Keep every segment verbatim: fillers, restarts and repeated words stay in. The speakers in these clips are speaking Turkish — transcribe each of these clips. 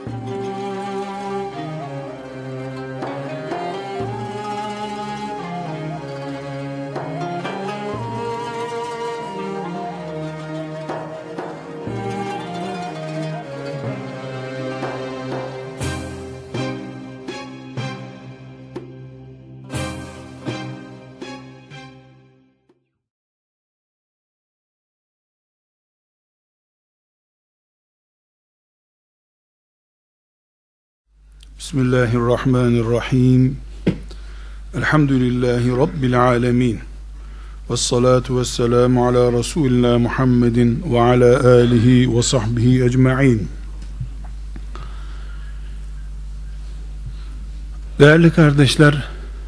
Bismillahirrahmanirrahim. Elhamdülillahi Rabbil alemin. Vessalatu vesselamu ala Resulina Muhammedin ve ala alihi ve sahbihi ecma'in. Değerli kardeşler,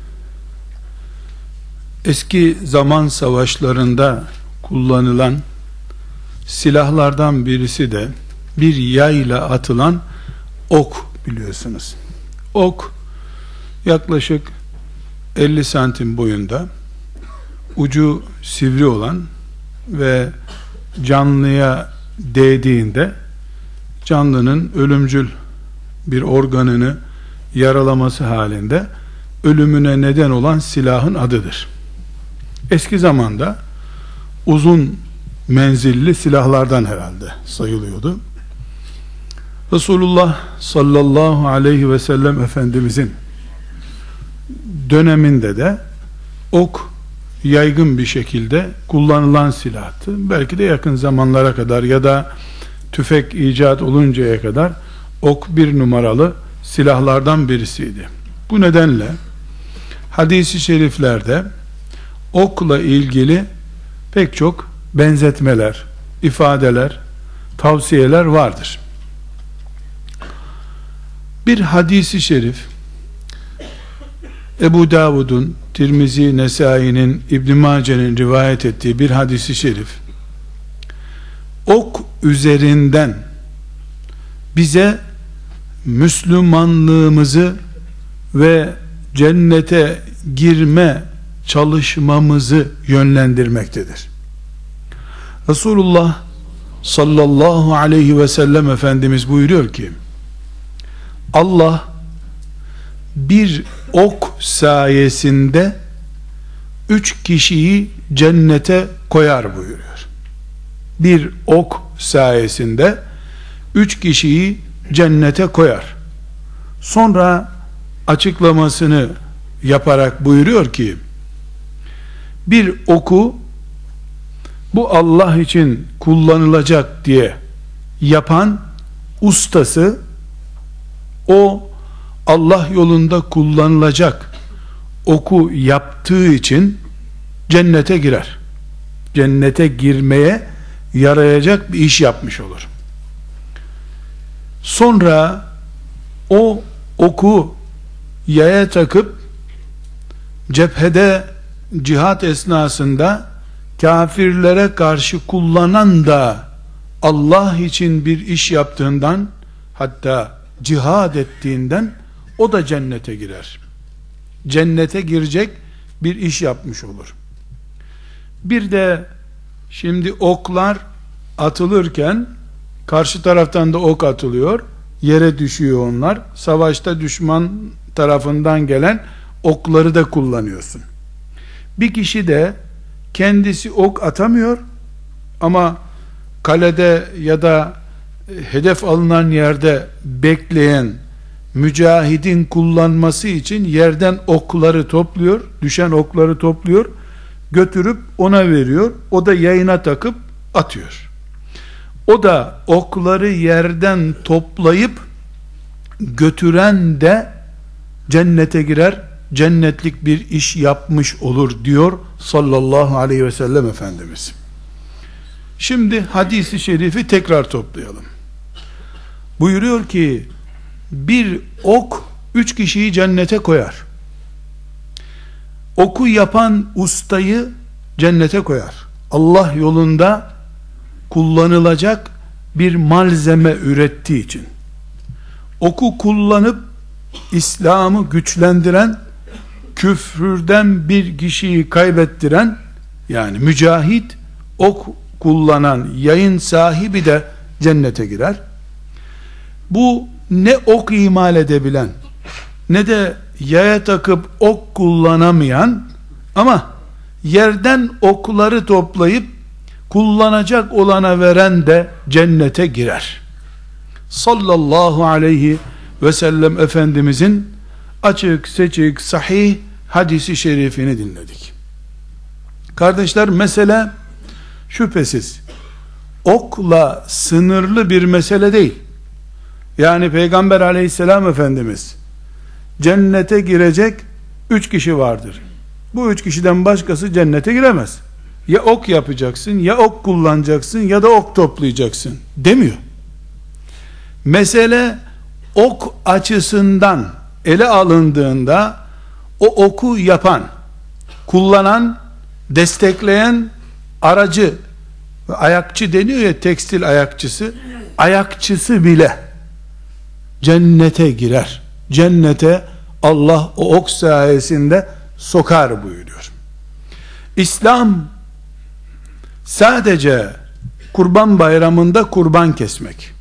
eski zaman savaşlarında kullanılan silahlardan birisi de bir yayla atılan ok biliyorsunuz. Ok yaklaşık elli santim boyunda, ucu sivri olan ve canlıya değdiğinde canlının ölümcül bir organını yaralaması halinde ölümüne neden olan silahın adıdır. Eski zamanda uzun menzilli silahlardan herhalde sayılıyordu. Resulullah sallallahu aleyhi ve sellem Efendimizin döneminde de ok yaygın bir şekilde kullanılan silahtı. Belki de yakın zamanlara kadar ya da tüfek icat oluncaya kadar ok bir numaralı silahlardan birisiydi. Bu nedenle hadis-i şeriflerde okla ilgili pek çok benzetmeler, ifadeler, tavsiyeler vardır. Bir hadisi şerif, Ebu Davud'un, Tirmizi, Nesai'nin, İbn Mace'nin rivayet ettiği bir hadisi şerif, ok üzerinden bize Müslümanlığımızı ve cennete girme çalışmamızı yönlendirmektedir. Resulullah sallallahu aleyhi ve sellem Efendimiz buyuruyor ki, Allah bir ok sayesinde üç kişiyi cennete koyar buyuruyor. Bir ok sayesinde üç kişiyi cennete koyar. Sonra açıklamasını yaparak buyuruyor ki, bir oku bu Allah için kullanılacak diye yapan ustası, o Allah yolunda kullanılacak oku yaptığı için cennete girer. Cennete girmeye yarayacak bir iş yapmış olur. Sonra o oku yaya takıp cephede cihat esnasında kafirlere karşı kullanan da Allah için bir iş yaptığından, hatta cihad ettiğinden o da cennete girer. Cennete girecek bir iş yapmış olur. Bir de şimdi oklar atılırken karşı taraftan da ok atılıyor, yere düşüyor onlar. Savaşta düşman tarafından gelen okları da kullanıyorsun. Bir kişi de kendisi ok atamıyor ama kalede ya da hedef alınan yerde bekleyen mücahidin kullanması için yerden okları topluyor, düşen okları topluyor, götürüp ona veriyor. O da yayına takıp atıyor. O da okları yerden toplayıp götüren de cennete girer, cennetlik bir iş yapmış olur diyor sallallahu aleyhi ve sellem Efendimiz. Şimdi hadisi şerifi tekrar toplayalım. Buyuruyor ki, bir ok üç kişiyi cennete koyar. Oku yapan ustayı cennete koyar. Allah yolunda kullanılacak bir malzeme ürettiği için. Oku kullanıp İslam'ı güçlendiren, küfürden bir kişiyi kaybettiren, yani mücahit, ok kullanan yayın sahibi de cennete girer. Bu ne ok imal edebilen ne de yaya takıp ok kullanamayan ama yerden okları toplayıp kullanacak olana veren de cennete girer. Sallallahu aleyhi ve sellem Efendimizin açık seçik sahih hadisi şerifini dinledik. Kardeşler, mesele şüphesiz okla sınırlı bir mesele değil. Yani Peygamber aleyhisselam Efendimiz cennete girecek üç kişi vardır, bu üç kişiden başkası cennete giremez, ya ok yapacaksın, ya ok kullanacaksın, ya da ok toplayacaksın demiyor. Mesele ok açısından ele alındığında o oku yapan, kullanan, destekleyen aracı, ayakçı deniyor ya, tekstil ayakçısı, ayakçısı bile cennete girer. Cennete Allah o ok sayesinde sokar buyuruyor. İslam sadece Kurban Bayramı'nda kurban kesmek,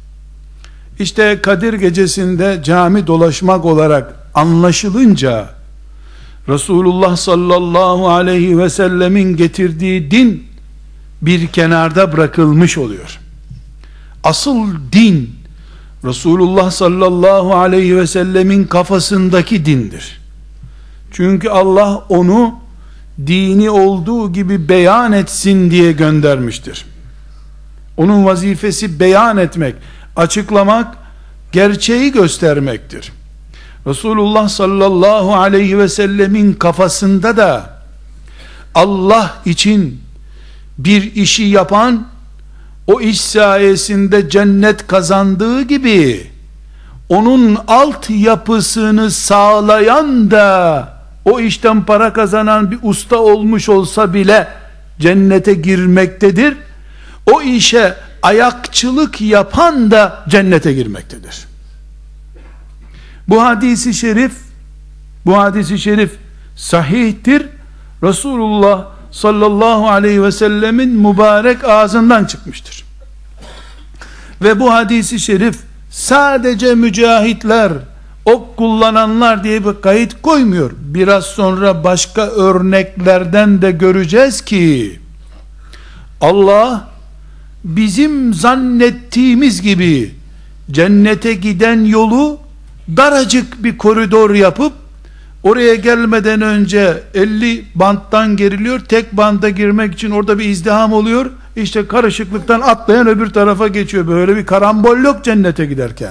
İşte Kadir Gecesi'nde cami dolaşmak olarak anlaşılınca Resulullah sallallahu aleyhi ve sellemin getirdiği din bir kenarda bırakılmış oluyor. Asıl din Resulullah sallallahu aleyhi ve sellemin kafasındaki dindir. Çünkü Allah onu dini olduğu gibi beyan etsin diye göndermiştir. Onun vazifesi beyan etmek, açıklamak, gerçeği göstermektir. Resulullah sallallahu aleyhi ve sellemin kafasında da Allah için bir işi yapan, o iş sayesinde cennet kazandığı gibi onun altyapısını sağlayan da o işten para kazanan bir usta olmuş olsa bile cennete girmektedir. O işe ayakçılık yapan da cennete girmektedir. Bu hadisi şerif, bu hadisi şerif sahihtir. Resulullah sallallahu aleyhi ve sellemin mübarek ağzından çıkmıştır. Ve bu hadisi şerif sadece mücahitler, ok kullananlar diye bir kayıt koymuyor. Biraz sonra başka örneklerden de göreceğiz ki Allah bizim zannettiğimiz gibi cennete giden yolu daracık bir koridor yapıp oraya gelmeden önce elli banttan geriliyor, tek banta girmek için orada bir izdiham oluyor, işte karışıklıktan atlayan öbür tarafa geçiyor. Böyle bir karambol yok cennete giderken.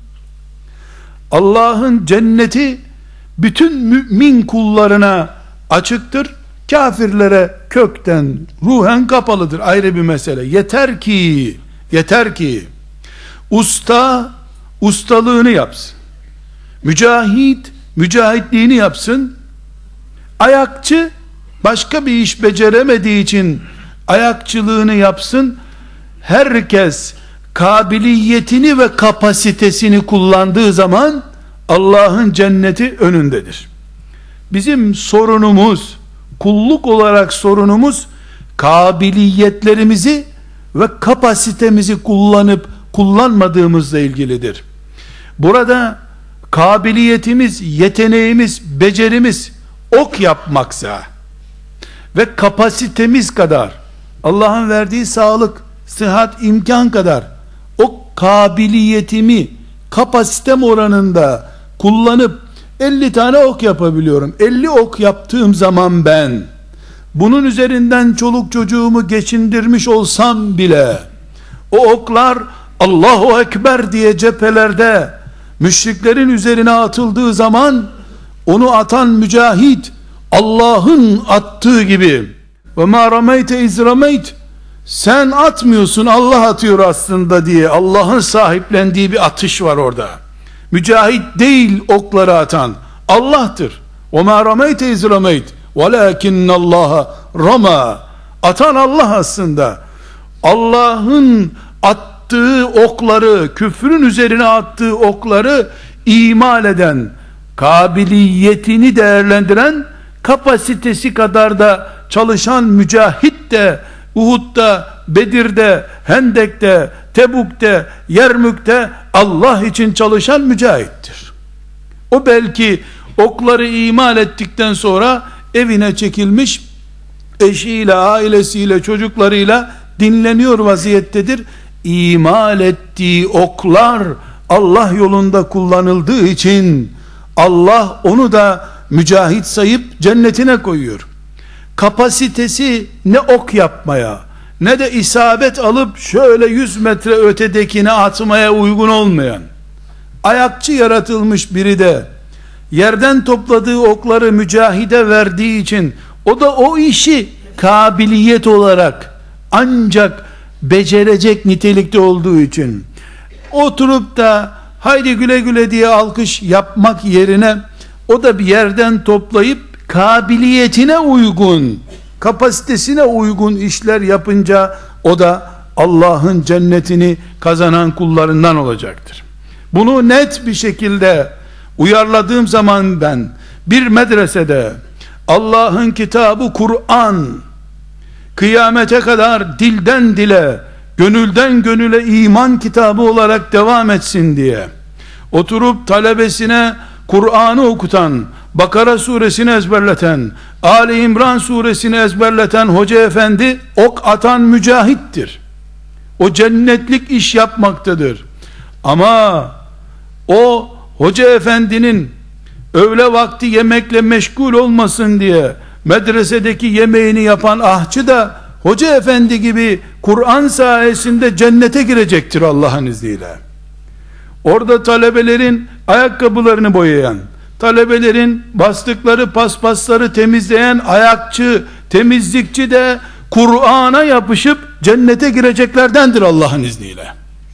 Allah'ın cenneti bütün mümin kullarına açıktır, kafirlere kökten ruhen kapalıdır, ayrı bir mesele. Yeter ki yeter ki usta ustalığını yapsın, mücahit mücahitliğini yapsın, ayakçı başka bir iş beceremediği için ayakçılığını yapsın. Herkes kabiliyetini ve kapasitesini kullandığı zaman Allah'ın cenneti önündedir. Bizim sorunumuz, kulluk olarak sorunumuz, kabiliyetlerimizi ve kapasitemizi kullanıp kullanmadığımızla ilgilidir. Burada kabiliyetimiz, yeteneğimiz, becerimiz ok yapmaksa ve kapasitemiz kadar, Allah'ın verdiği sağlık, sıhhat, imkan kadar o kabiliyetimi kapasitem oranında kullanıp elli tane ok yapabiliyorum. elli ok yaptığım zaman ben bunun üzerinden çoluk çocuğumu geçindirmiş olsam bile o oklar Allahu Ekber diye cephelerde müşriklerin üzerine atıldığı zaman onu atan mücahit Allah'ın attığı gibi, ve ma rameyte iz rameyt, sen atmıyorsun Allah atıyor aslında diye Allah'ın sahiplendiği bir atış var orada. Mücahit değil okları atan, Allah'tır. ve ma rameyte iz rameyt velakinnallaha rama, atan Allah aslında. Allah'ın attığı okları, küfrün üzerine attığı okları imal eden, kabiliyetini değerlendiren, kapasitesi kadar da çalışan mücahit de Uhud'da, Bedir'de, Hendek'te, Tebuk'te, Yermük'te Allah için çalışan mücahittir. O belki okları imal ettikten sonra evine çekilmiş, eşiyle, ailesiyle, çocuklarıyla dinleniyor vaziyettedir. İmal ettiği oklar Allah yolunda kullanıldığı için Allah onu da mücahit sayıp cennetine koyuyor. Kapasitesi ne ok yapmaya ne de isabet alıp şöyle yüz metre ötedekine atmaya uygun olmayan ayakçı yaratılmış biri de yerden topladığı okları mücahide verdiği için o da o işi kabiliyet olarak ancak becerecek nitelikte olduğu için oturup da haydi güle güle diye alkış yapmak yerine o da bir yerden toplayıp kabiliyetine uygun, kapasitesine uygun işler yapınca o da Allah'ın cennetini kazanan kullarından olacaktır. Bunu net bir şekilde uyarladığım zaman ben bir medresede Allah'ın kitabı Kur'an kıyamete kadar dilden dile, gönülden gönüle iman kitabı olarak devam etsin diye oturup talebesine Kur'an'ı okutan, Bakara suresini ezberleten, Ali İmran suresini ezberleten hoca efendi ok atan mücahittir. O cennetlik iş yapmaktadır. Ama o hoca efendinin öğle vakti yemekle meşgul olmasın diye medresedeki yemeğini yapan ahçı da hoca efendi gibi Kur'an sayesinde cennete girecektir Allah'ın izniyle. Orada talebelerin ayakkabılarını boyayan, talebelerin bastıkları paspasları temizleyen ayakçı, temizlikçi de Kur'an'a yapışıp cennete gireceklerdendir Allah'ın izniyle.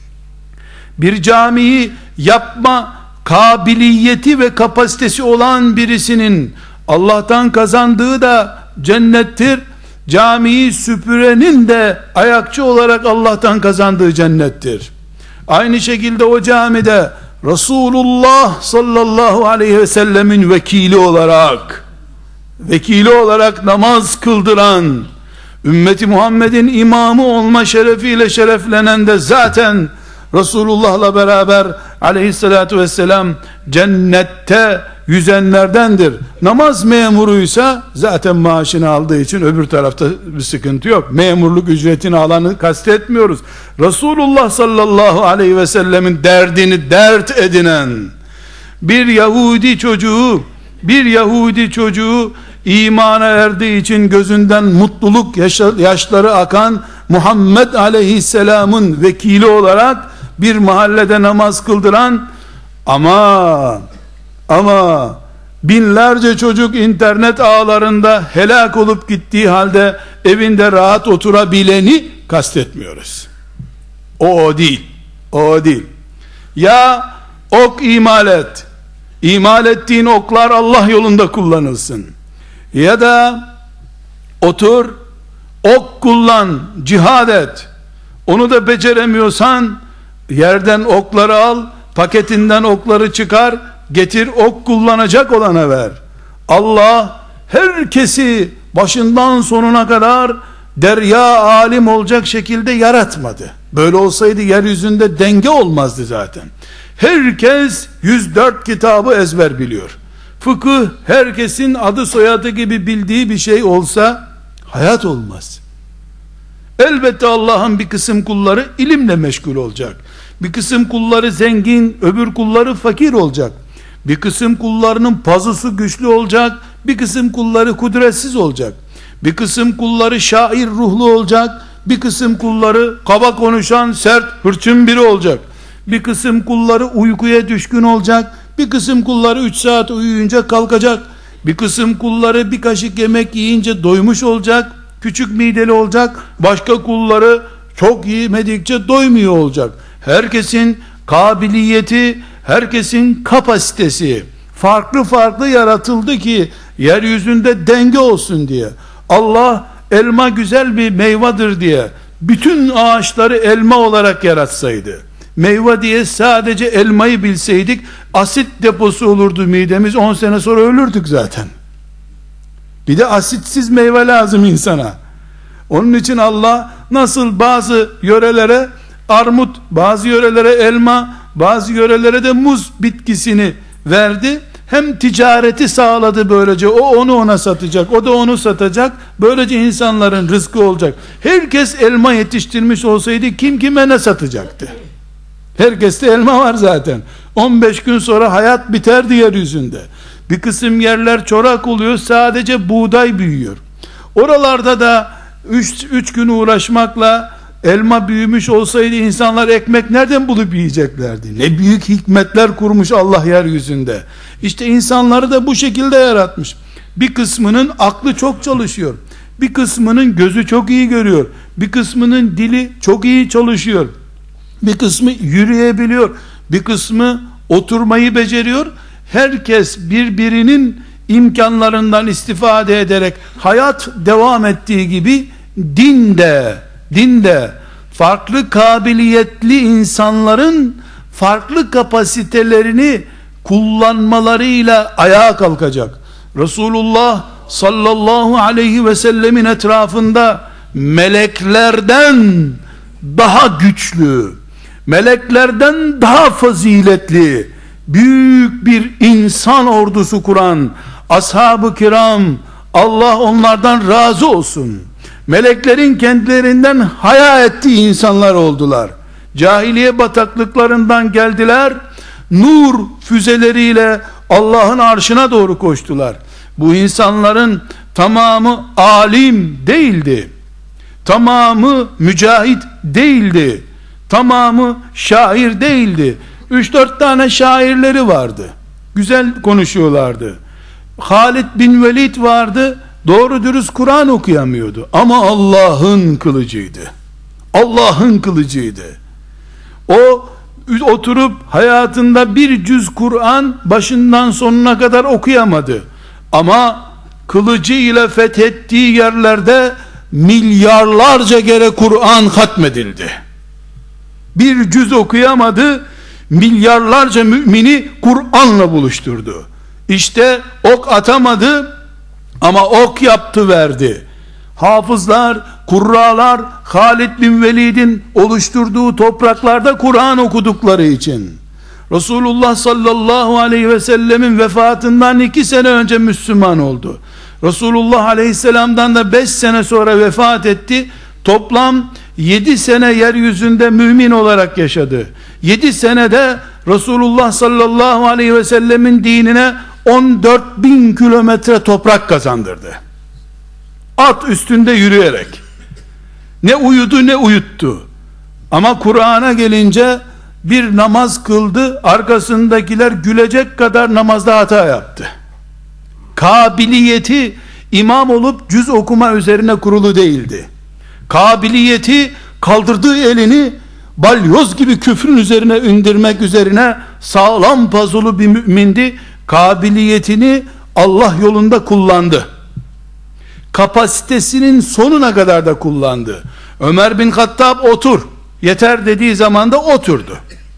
Bir camiyi yapma kabiliyeti ve kapasitesi olan birisinin Allah'tan kazandığı da cennettir. Camiyi süpürenin de ayakçı olarak Allah'tan kazandığı cennettir. Aynı şekilde o camide Resulullah sallallahu aleyhi ve sellemin vekili olarak vekili olarak namaz kıldıran, ümmeti Muhammed'in imamı olma şerefiyle şereflenen de zaten Resulullah'la beraber aleyhissalatu vesselam cennette yüzenlerdendir. Namaz memuruysa zaten maaşını aldığı için öbür tarafta bir sıkıntı yok. Memurluk ücretini alanı kastetmiyoruz. Resulullah sallallahu aleyhi ve sellemin derdini dert edinen bir Yahudi çocuğu bir Yahudi çocuğu imana erdiği için gözünden mutluluk yaşları akan Muhammed aleyhisselamın vekili olarak bir mahallede namaz kıldıran ama ama binlerce çocuk internet ağlarında helak olup gittiği halde evinde rahat oturabileni kastetmiyoruz. O o değil. O o değil. Ya ok imal et. İmal ettiğin oklar Allah yolunda kullanılsın. Ya da otur, ok kullan, cihad et. Onu da beceremiyorsan yerden okları al, paketinden okları çıkar, getir, ok kullanacak olana ver. Allah herkesi başından sonuna kadar derya alim olacak şekilde yaratmadı. Böyle olsaydı yeryüzünde denge olmazdı zaten. Herkes yüz dört kitabı ezber biliyor. Fıkıh herkesin adı soyadı gibi bildiği bir şey olsa hayat olmaz. Elbette Allah'ın bir kısım kulları ilimle meşgul olacak. Bir kısım kulları zengin, öbür kulları fakir olacak. Bir kısım kullarının pazusu güçlü olacak, bir kısım kulları kudretsiz olacak. Bir kısım kulları şair ruhlu olacak, bir kısım kulları kaba konuşan, sert, hırçın biri olacak. Bir kısım kulları uykuya düşkün olacak, bir kısım kulları üç saat uyuyunca kalkacak. Bir kısım kulları bir kaşık yemek yiyince doymuş olacak, küçük mideli olacak. Başka kulları çok yemedikçe doymuyor olacak. Herkesin kabiliyeti, herkesin kapasitesi farklı farklı yaratıldı ki yeryüzünde denge olsun diye. Allah elma güzel bir meyvedir diye bütün ağaçları elma olarak yaratsaydı, meyve diye sadece elmayı bilseydik, asit deposu olurdu midemiz, on sene sonra ölürdük zaten. Bir de asitsiz meyve lazım insana. Onun için Allah nasıl bazı yörelere armut, bazı yörelere elma, bazı yörelere de muz bitkisini verdi, hem ticareti sağladı böylece. O onu ona satacak, o da onu satacak. Böylece insanların rızkı olacak. Herkes elma yetiştirmiş olsaydı kim kime ne satacaktı? Herkeste elma var zaten. on beş gün sonra hayat biterdi yeryüzünde. Bir kısım yerler çorak oluyor, sadece buğday büyüyor. Oralarda da üç gün uğraşmakla elma büyümüş olsaydı insanlar ekmek nereden bulup yiyeceklerdi? Ne büyük hikmetler kurmuş Allah yeryüzünde. İşte insanları da bu şekilde yaratmış. Bir kısmının aklı çok çalışıyor, bir kısmının gözü çok iyi görüyor, bir kısmının dili çok iyi çalışıyor, bir kısmı yürüyebiliyor, bir kısmı oturmayı beceriyor. Herkes birbirinin imkanlarından istifade ederek hayat devam ettiği gibi din de din de farklı kabiliyetli insanların farklı kapasitelerini kullanmalarıyla ayağa kalkacak. Resulullah sallallahu aleyhi ve sellemin etrafında meleklerden daha güçlü, meleklerden daha faziletli büyük bir insan ordusu kuran ashab-ı kiram, Allah onlardan razı olsun, meleklerin kendilerinden haya ettiği insanlar oldular. Cahiliye bataklıklarından geldiler, nur füzeleriyle Allah'ın arşına doğru koştular. Bu insanların tamamı alim değildi, tamamı mücahit değildi, tamamı şair değildi. üç dört tane şairleri vardı, güzel konuşuyorlardı. Halid bin Velid vardı, doğru dürüst Kur'an okuyamıyordu ama Allah'ın kılıcıydı. Allah'ın kılıcıydı. O oturup hayatında bir cüz Kur'an başından sonuna kadar okuyamadı. Ama kılıcı ile fethettiği yerlerde milyarlarca kere Kur'an hatmedildi. Bir cüz okuyamadı, milyarlarca mümini Kur'an'la buluşturdu. İşte ok atamadı ama ok yaptı verdi. Hafızlar, kurralar Halid bin Velid'in oluşturduğu topraklarda Kur'an okudukları için, Resulullah sallallahu aleyhi ve sellemin vefatından iki sene önce Müslüman oldu. Resulullah aleyhisselamdan da beş sene sonra vefat etti. Toplam yedi sene yeryüzünde mümin olarak yaşadı. yedi senede Resulullah sallallahu aleyhi ve sellemin dinine on dört bin kilometre toprak kazandırdı. At üstünde yürüyerek. Ne uyudu ne uyuttu. Ama Kur'an'a gelince bir namaz kıldı, arkasındakiler gülecek kadar namazda hata yaptı. Kabiliyeti imam olup cüz okuma üzerine kurulu değildi. Kabiliyeti kaldırdığı elini balyoz gibi küfrün üzerine indirmek üzerine sağlam pazulu bir mümindi. Kabiliyetini Allah yolunda kullandı. Kapasitesinin sonuna kadar da kullandı. Ömer bin Hattab otur, yeter dediği zaman da oturdu.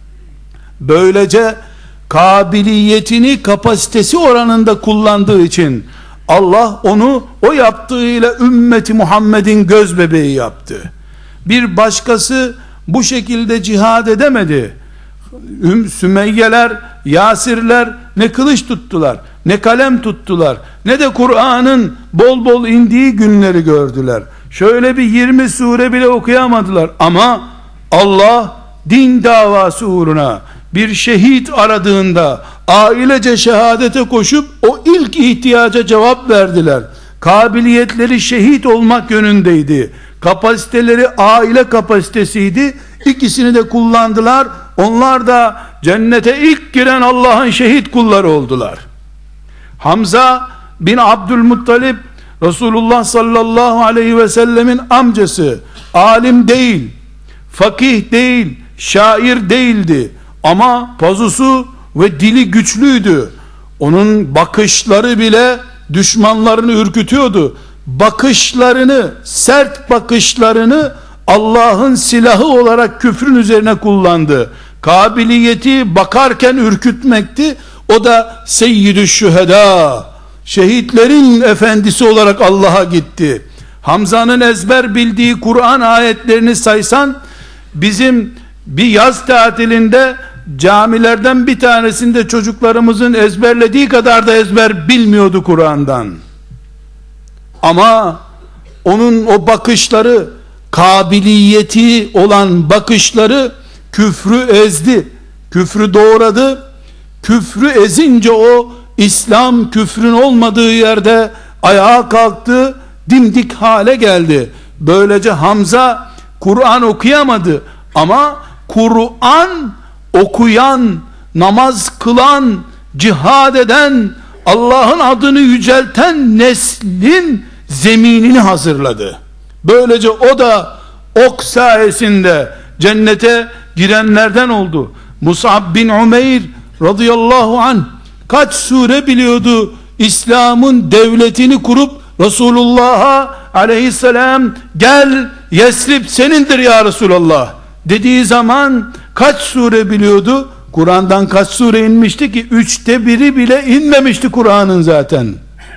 Böylece kabiliyetini kapasitesi oranında kullandığı için Allah onu o yaptığıyla ümmeti Muhammed'in göz bebeği yaptı. Bir başkası bu şekilde cihad edemedi. Sümeyyeler, Yasirler ne kılıç tuttular, ne kalem tuttular, ne de Kur'an'ın bol bol indiği günleri gördüler. Şöyle bir yirmi sure bile okuyamadılar. Ama Allah din davası uğruna bir şehit aradığında ailece şehadete koşup o ilk ihtiyaca cevap verdiler. Kabiliyetleri şehit olmak yönündeydi, kapasiteleri aile kapasitesiydi. İkisini de kullandılar. Onlar da cennete ilk giren Allah'ın şehit kulları oldular. Hamza bin Abdülmuttalib, Resulullah sallallahu aleyhi ve sellemin amcası, alim değil, fakih değil, şair değildi ama pazusu ve dili güçlüydü. Onun bakışları bile düşmanlarını ürkütüyordu. Bakışlarını, sert bakışlarını Allah'ın silahı olarak küfrün üzerine kullandı. Kabiliyeti bakarken ürkütmekti. O da seyyidü şühedâ, şehitlerin efendisi olarak Allah'a gitti. Hamza'nın ezber bildiği Kur'an ayetlerini saysan, bizim bir yaz tatilinde camilerden bir tanesinde çocuklarımızın ezberlediği kadar da ezber bilmiyordu Kur'an'dan. Ama onun o bakışları, kabiliyeti olan bakışları küfrü ezdi, küfrü doğradı. Küfrü ezince o, İslam küfrün olmadığı yerde ayağa kalktı, dimdik hale geldi. Böylece Hamza Kur'an okuyamadı ama Kur'an okuyan, namaz kılan, cihad eden, Allah'ın adını yücelten neslin zeminini hazırladı. Böylece o da ok sayesinde cennete girenlerden oldu. Mus'ab bin Umeyr radıyallahu anh kaç sure biliyordu? İslam'ın devletini kurup Resulullah'a aleyhisselam gel Yesrib senindir ya Resulallah dediği zaman kaç sure biliyordu? Kur'an'dan kaç sure inmişti ki? Üçte biri bile inmemişti Kur'an'ın zaten.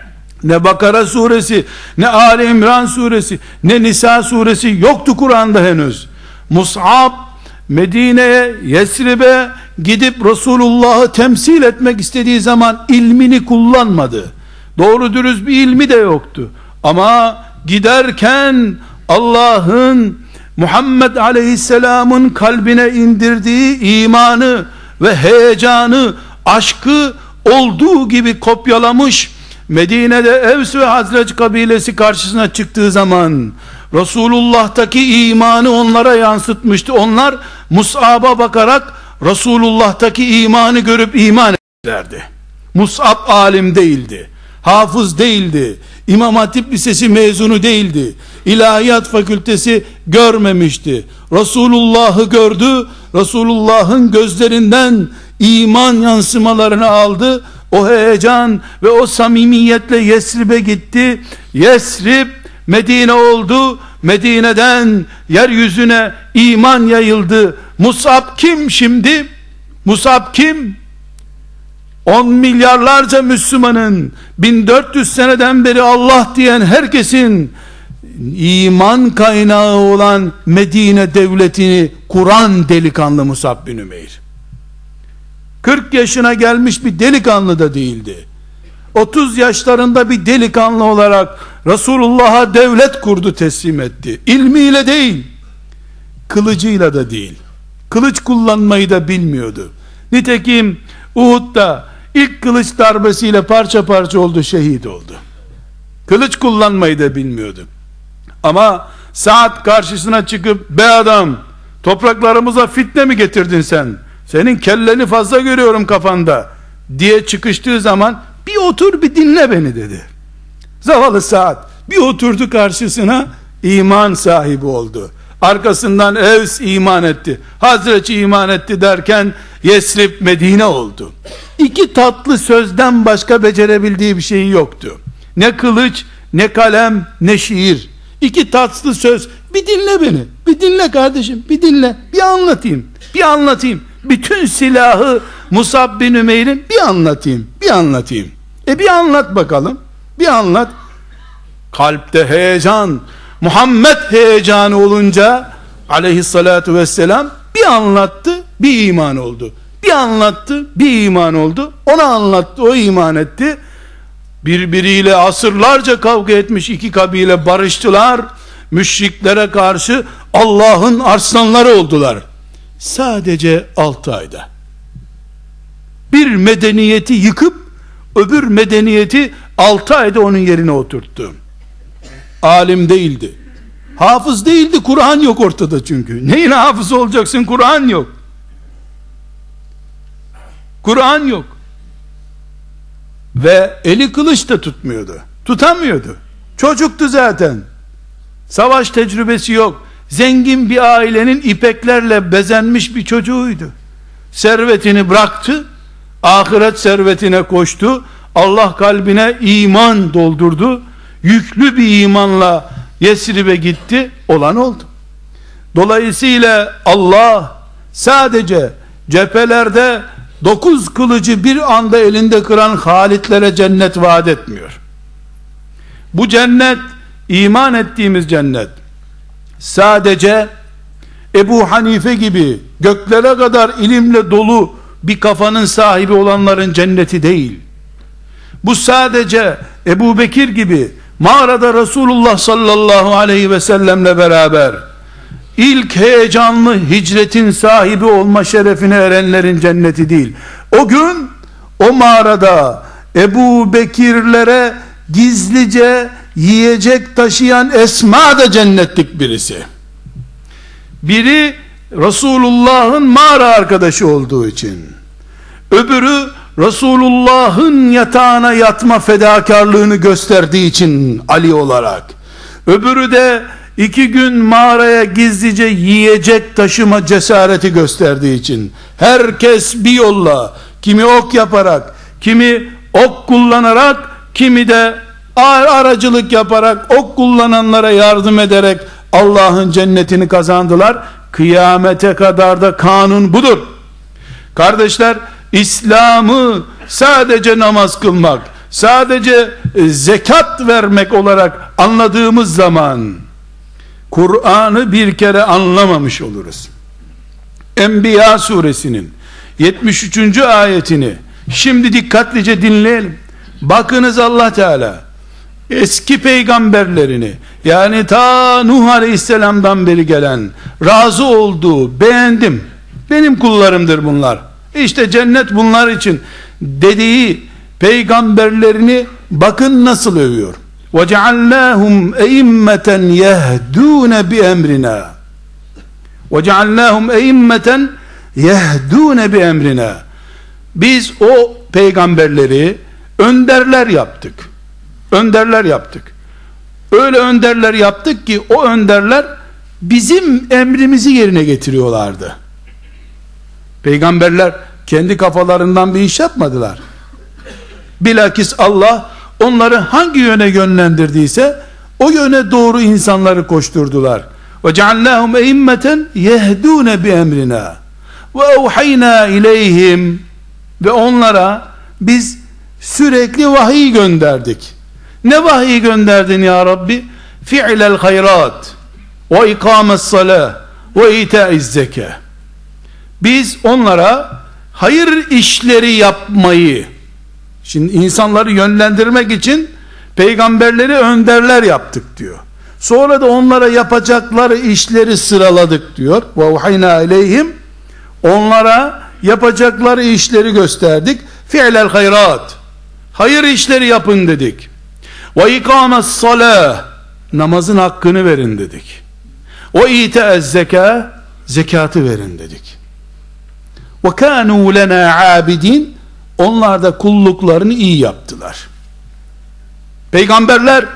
Ne Bakara suresi, ne Ali İmran suresi, ne Nisa suresi yoktu Kur'an'da henüz. Mus'ab Medine'ye, Yesrib'e gidip Resulullah'ı temsil etmek istediği zaman ilmini kullanmadı. Doğru dürüst bir ilmi de yoktu. Ama giderken Allah'ın Muhammed Aleyhisselam'ın kalbine indirdiği imanı ve heyecanı, aşkı olduğu gibi kopyalamış. Medine'de Evs ve Hazreç kabilesi karşısına çıktığı zaman Resulullah'taki imanı onlara yansıtmıştı. Onlar Mus'ab'a bakarak Resulullah'taki imanı görüp iman ederlerdi. Mus'ab alim değildi, hafız değildi, İmam Hatip Lisesi mezunu değildi, İlahiyat Fakültesi görmemişti. Resulullah'ı gördü, Resulullah'ın gözlerinden iman yansımalarını aldı. O heyecan ve o samimiyetle Yesrib'e gitti. Yesrib Medine oldu. Medine'den yeryüzüne iman yayıldı. Mus'ab kim şimdi? Mus'ab kim? On milyarlarca Müslümanın, bin dört yüz seneden beri Allah diyen herkesin iman kaynağı olan Medine devletini kuran delikanlı Mus'ab bin Ümeyr. kırk yaşına gelmiş bir delikanlı da değildi. otuz yaşlarında bir delikanlı olarak Resulullah'a devlet kurdu, teslim etti. İlmiyle değil, kılıcıyla da değil. Kılıç kullanmayı da bilmiyordu. Nitekim Uhud'da ilk kılıç darbesiyle parça parça oldu, şehit oldu. Kılıç kullanmayı da bilmiyordu. Ama Sa'd karşısına çıkıp, be adam, topraklarımıza fitne mi getirdin sen? Senin kelleni fazla görüyorum kafanda diye çıkıştığı zaman, bir otur bir dinle beni dedi. Zavallı Sa'd bir oturdu karşısına, iman sahibi oldu. Arkasından Evs iman etti, Hazreti iman etti derken Yesrib Medine oldu. İki tatlı sözden başka becerebildiği bir şey yoktu. Ne kılıç, ne kalem, ne şiir. İki tatlı söz. Bir dinle beni, bir dinle kardeşim, bir dinle, bir anlatayım, bir anlatayım. Bütün silahı Mus'ab bin Ümeyr'in bir anlatayım, bir anlatayım. E bir anlat bakalım, bir anlat. Kalpte heyecan, Muhammed heyecanı olunca aleyhissalatu vesselam bir anlattı, bir iman oldu. Bir anlattı, bir iman oldu. Ona anlattı, o iman etti. Birbiriyle asırlarca kavga etmiş iki kabile barıştılar. Müşriklere karşı Allah'ın arslanları oldular. Sadece altı ayda. Bir medeniyeti yıkıp öbür medeniyeti altı ayda onun yerine oturttu. Alim değildi, hafız değildi, Kur'an yok ortada çünkü. Neyin hafız olacaksın? Kur'an yok. Kur'an yok. Ve eli kılıç da tutmuyordu, tutamıyordu. Çocuktu zaten. Savaş tecrübesi yok. Zengin bir ailenin ipeklerle bezenmiş bir çocuğuydu. Servetini bıraktı, ahiret servetine koştu. Allah kalbine iman doldurdu. Yüklü bir imanla Yesrib'e gitti, olan oldu. Dolayısıyla Allah sadece cephelerde dokuz kılıcı bir anda elinde kıran Halitlere cennet vaat etmiyor. Bu cennet iman ettiğimiz cennet sadece Ebu Hanife gibi göklere kadar ilimle dolu bir kafanın sahibi olanların cenneti değil. Bu sadece Ebu Bekir gibi mağarada Resulullah sallallahu aleyhi ve sellemle beraber ilk heyecanlı hicretin sahibi olma şerefine erenlerin cenneti değil. O gün o mağarada Ebu Bekirlere gizlice yiyecek taşıyan Esma da cennetlik birisi. Biri Resulullah'ın mağara arkadaşı olduğu için, öbürü Resulullah'ın yatağına yatma fedakarlığını gösterdiği için Ali olarak, öbürü de iki gün mağaraya gizlice yiyecek taşıma cesareti gösterdiği için. Herkes bir yolla, kimi ok yaparak, kimi ok kullanarak, kimi de aracılık yaparak, ok kullananlara yardım ederek Allah'ın cennetini kazandılar. Kıyamete kadar da kanun budur. Kardeşler, İslam'ı sadece namaz kılmak, sadece zekat vermek olarak anladığımız zaman Kur'an'ı bir kere anlamamış oluruz. Enbiya suresinin yetmiş üçüncü ayetini şimdi dikkatlice dinleyelim. Bakınız, Allah Teala eski peygamberlerini, yani ta Nuh Aleyhisselam'dan beri gelen, razı olduğu, beğendim, benim kullarımdır bunlar, İşte cennet bunlar için dediği peygamberlerini bakın nasıl övüyor. وَجَعَلْنَاهُمْ اَئِمَّةً يَهْدُونَ بِأَمْرِنَا وَجَعَلْنَاهُمْ اَئِمَّةً يَهْدُونَ بِأَمْرِنَا Biz o peygamberleri önderler yaptık. Önderler yaptık. Öyle önderler yaptık ki o önderler bizim emrimizi yerine getiriyorlardı. Peygamberler kendi kafalarından bir iş yapmadılar. Bilakis Allah onları hangi yöne yönlendirdiyse o yöne doğru insanları koşturdular. وَجَعَلْنَاهُمْ اَئِمَّةً يَهْدُونَ بِأَمْرِنَا وَاَوْحَيْنَا اِلَيْهِمْ Ve onlara biz sürekli vahiy gönderdik. Ne vahiy gönderdin ya Rabbi? فِعْلَ الْخَيْرَاتِ وَاِقَامَ الصَّلَاةِ وَاِيْتَاءِ الزَّكَاةِ Biz onlara hayır işleri yapmayı, şimdi insanları yönlendirmek için peygamberleri önderler yaptık diyor. Sonra da onlara yapacakları işleri sıraladık diyor. وَاُحَيْنَا اِلَيْهِمْ Onlara yapacakları işleri gösterdik. فِعْلَ الْخَيْرَاتِ Hayır işleri yapın dedik. وَاِقَامَ الصَّلَاةِ Namazın hakkını verin dedik. وَاِيْتَاءَ الزَّكَاةِ Zekatı verin dedik. وَكَانُوا لَنَا عَابِدِينَ Onlar da kulluklarını iyi yaptılar. Peygamberler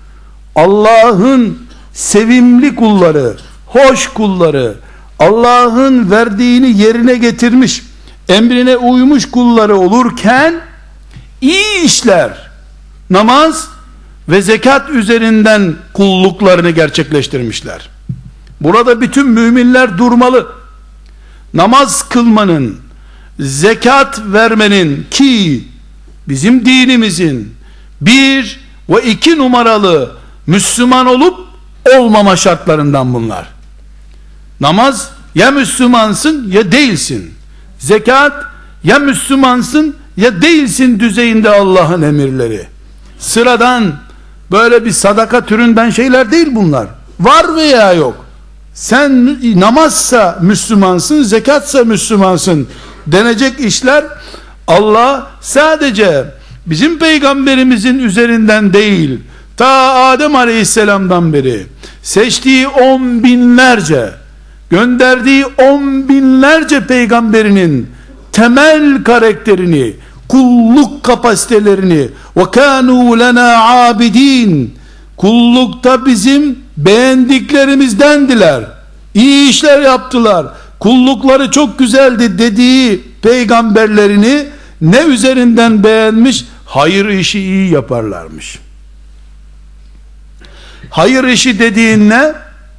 Allah'ın sevimli kulları, hoş kulları, Allah'ın verdiğini yerine getirmiş, emrine uymuş kulları olurken iyi işler, namaz ve zekat üzerinden kulluklarını gerçekleştirmişler. Burada bütün müminler durmalı. Namaz kılmanın, zekat vermenin ki bizim dinimizin bir ve iki numaralı Müslüman olup olmama şartlarından bunlar. Namaz ya Müslümansın ya değilsin. Zekat ya Müslümansın ya değilsin düzeyinde Allah'ın emirleri. Sıradan böyle bir sadaka türünden şeyler değil bunlar. Var veya yok. Sen namazsa Müslümansın, zekatsa Müslümansın denecek işler Allah sadece bizim peygamberimizin üzerinden değil, ta Adem Aleyhisselam'dan beri seçtiği on binlerce, gönderdiği on binlerce peygamberinin temel karakterini, kulluk kapasitelerini وَكَانُوا لَنَا عَابِدِينَ kullukta bizim beğendiklerimizdendiler, iyi işler yaptılar, kullukları çok güzeldi dediği peygamberlerini ne üzerinden beğenmiş? Hayır işi iyi yaparlarmış. Hayır işi dediğin ne?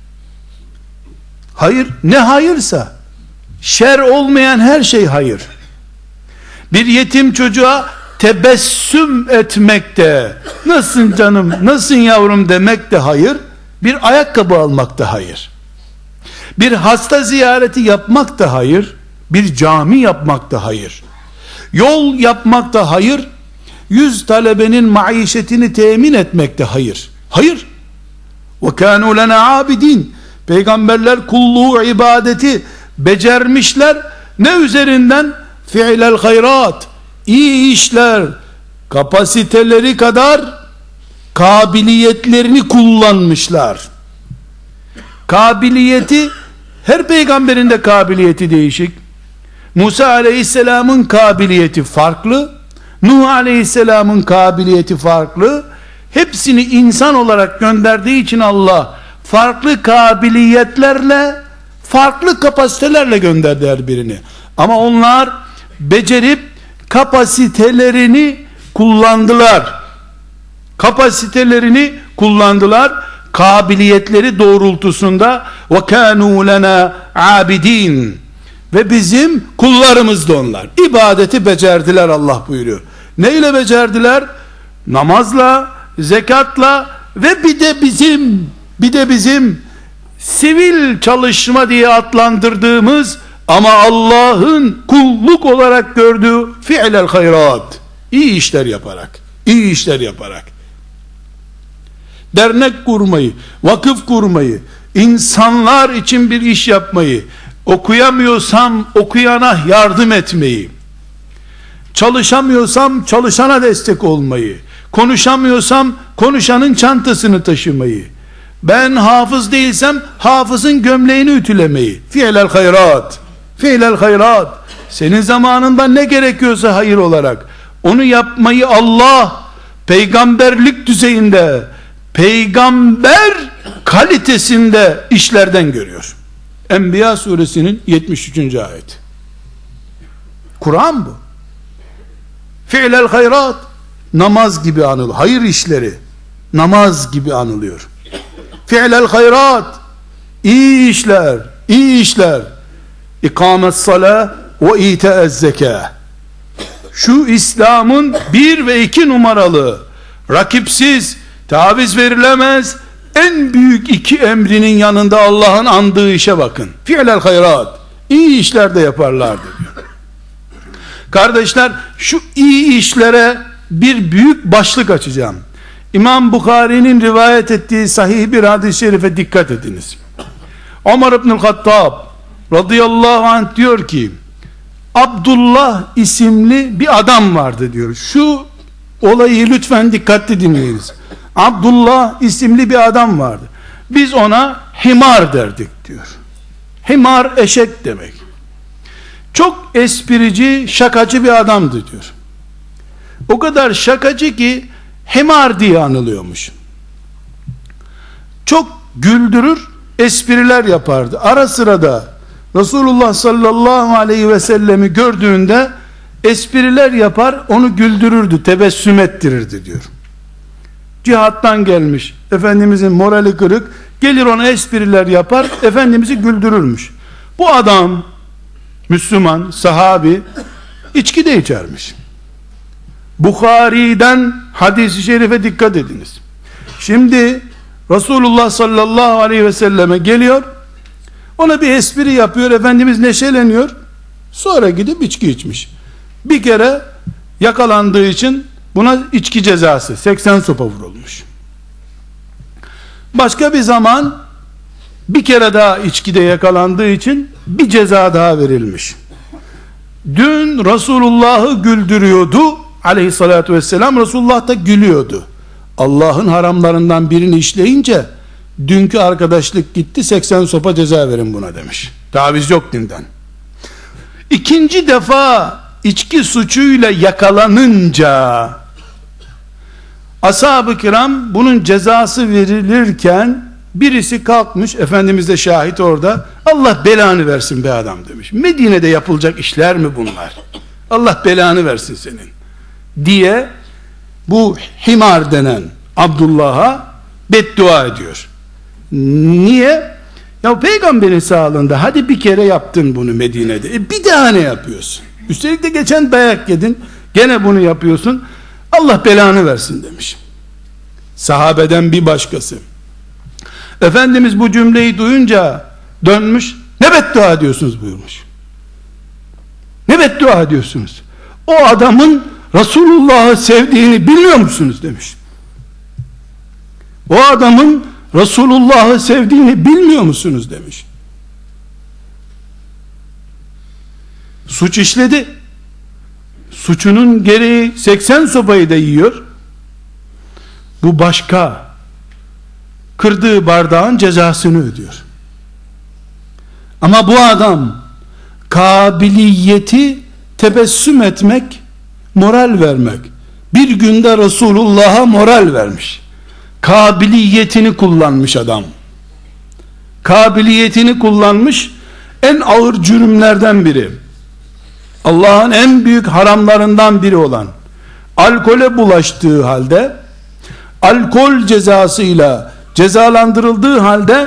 Hayır, ne hayırsa, şer olmayan her şey hayır. Bir yetim çocuğa tebessüm etmek de, nasılsın canım, nasılsın yavrum demek de hayır, bir ayakkabı almak da hayır, bir hasta ziyareti yapmak da hayır, bir cami yapmak da hayır, yol yapmak da hayır, yüz talebenin maişetini temin etmek de hayır. Hayır. وَكَانُوا لَنَا عَابِدِينَ. Peygamberler kulluğu, ibadeti becermişler. Ne üzerinden? Fi'lel hayrat, iyi işler, kapasiteleri kadar kabiliyetlerini kullanmışlar. Kabiliyeti, her peygamberin de kabiliyeti değişik. Musa aleyhisselamın kabiliyeti farklı, Nuh aleyhisselamın kabiliyeti farklı. Hepsini insan olarak gönderdiği için Allah farklı kabiliyetlerle, farklı kapasitelerle gönderdi her birini. Ama onlar becerip kapasitelerini kullandılar. Kapasitelerini kullandılar. Kabiliyetleri doğrultusunda وَكَانُوا لَنَا عَابِدِينَ. Ve bizim kullarımız da onlar. İbadeti becerdiler, Allah buyuruyor. Neyle becerdiler? Namazla, zekatla ve bir de bizim bir de bizim sivil çalışma diye adlandırdığımız ama Allah'ın kulluk olarak gördüğü fi'lel hayrat, iyi işler yaparak, iyi işler yaparak, dernek kurmayı, vakıf kurmayı, insanlar için bir iş yapmayı, okuyamıyorsam okuyana yardım etmeyi, çalışamıyorsam çalışana destek olmayı, konuşamıyorsam konuşanın çantasını taşımayı, ben hafız değilsem hafızın gömleğini ütülemeyi, fi'lel hayrat, fi'lel hayrat, senin zamanında ne gerekiyorsa hayır olarak onu yapmayı Allah peygamberlik düzeyinde, peygamber kalitesinde işlerden görüyor. Enbiya suresinin yetmiş üçüncü ayet. Kur'an bu. Fi'lel hayrat, namaz gibi anılıyor. Hayır işleri namaz gibi anılıyor. Fi'lel hayrat, iyi işler, iyi işler. İkamet salah ve ite'ez zekâh. Şu İslam'ın bir ve iki numaralı, rakipsiz, taviz verilemez en büyük iki emrinin yanında Allah'ın andığı işe bakın. Fi'lel hayrat, iyi işler de yaparlardı diyor. Kardeşler, şu iyi işlere bir büyük başlık açacağım. İmam Bukhari'nin rivayet ettiği sahih bir hadis-i şerife dikkat ediniz. Ömer İbnül Hattab radıyallahu anh diyor ki, Abdullah isimli bir adam vardı diyor. Şu olayı lütfen dikkatli dinleyiniz. Abdullah isimli bir adam vardı. Biz ona himar derdik diyor. Himar eşek demek. Çok esprici, şakacı bir adamdı diyor. O kadar şakacı ki himar diye anılıyormuş. Çok güldürür, espriler yapardı. Ara sıra da Resulullah sallallahu aleyhi ve sellemi gördüğünde espriler yapar, onu güldürürdü, tebessüm ettirirdi diyor. Cihattan gelmiş, Efendimizin morali kırık, gelir ona espriler yapar, Efendimiz'i güldürürmüş. Bu adam Müslüman, sahabi, içki de içermiş. Bukhari'den hadis-i şerife dikkat ediniz. Şimdi Resulullah sallallahu aleyhi ve selleme geliyor, ona bir espri yapıyor, Efendimiz neşeleniyor, sonra gidip içki içmiş. Bir kere yakalandığı için buna içki cezası seksen sopa vurulmuş. Başka bir zaman bir kere daha içkide yakalandığı için bir ceza daha verilmiş. Dün Resulullah'ı güldürüyordu aleyhissalatü vesselam, Resulullah da gülüyordu. Allah'ın haramlarından birini işleyince dünkü arkadaşlık gitti, seksen sopa ceza verin buna demiş. Taviz yok dinden. İkinci defa içki suçuyla yakalanınca ashab-ı kiram bunun cezası verilirken birisi kalkmış, Efendimiz de şahit orada, Allah belanı versin be adam demiş. Medine'de yapılacak işler mi bunlar? Allah belanı versin senin diye bu himar denen Abdullah'a beddua ediyor. Niye? Ya peygamberin sağlığında hadi bir kere yaptın bunu Medine'de, e bir daha ne yapıyorsun? Üstelik de geçen dayak yedin, Gene bunu yapıyorsun. Allah belanı versin demiş. Sahabeden bir başkası. Efendimiz bu cümleyi duyunca dönmüş, ne beddua ediyorsunuz buyurmuş. Ne beddua ediyorsunuz? O adamın Resulullah'ı sevdiğini bilmiyor musunuz demiş. O adamın Resulullah'ı sevdiğini bilmiyor musunuz demiş. Suç işledi. Suçunun gereği seksen sopayı da yiyor. Bu başka. Kırdığı bardağın cezasını ödüyor. Ama bu adam kabiliyeti tebessüm etmek, moral vermek. Bir günde Resulullah'a moral vermiş. Kabiliyetini kullanmış adam. Kabiliyetini kullanmış, en ağır cürümlerden biri. Allah'ın en büyük haramlarından biri olan alkole bulaştığı halde, alkol cezasıyla cezalandırıldığı halde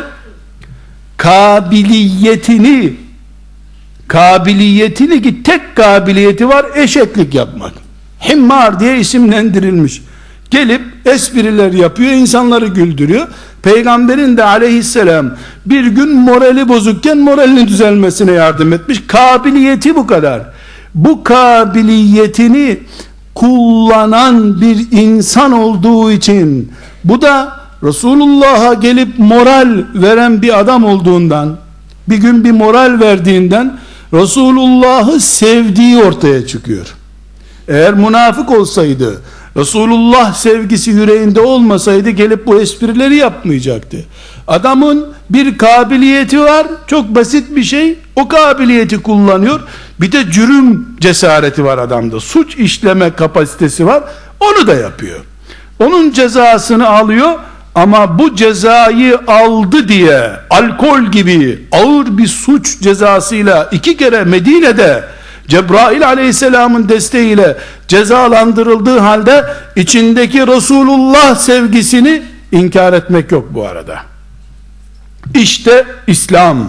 kabiliyetini kabiliyetini ki tek kabiliyeti var, eşeklik yapmak. Himmar diye isimlendirilmiş. Gelip espriler yapıyor, insanları güldürüyor. Peygamberin de aleyhisselam bir gün morali bozukken moralinin düzelmesine yardım etmiş. Kabiliyeti bu kadar. Bu kabiliyetini kullanan bir insan olduğu için, bu da Resulullah'a gelip moral veren bir adam olduğundan, bir gün bir moral verdiğinden Resulullah'ı sevdiği ortaya çıkıyor. Eğer münafık olsaydı, Resulullah sevgisi yüreğinde olmasaydı gelip bu esprileri yapmayacaktı. Adamın bir kabiliyeti var, çok basit bir şey, o kabiliyeti kullanıyor. Bir de cürüm cesareti var adamda, suç işleme kapasitesi var, onu da yapıyor. Onun cezasını alıyor. Ama bu cezayı aldı diye alkol gibi ağır bir suç cezasıyla iki kere Medine'de Cebrail aleyhisselamın desteğiyle cezalandırıldığı halde içindeki Resulullah sevgisini inkar etmek yok bu arada. İşte İslam.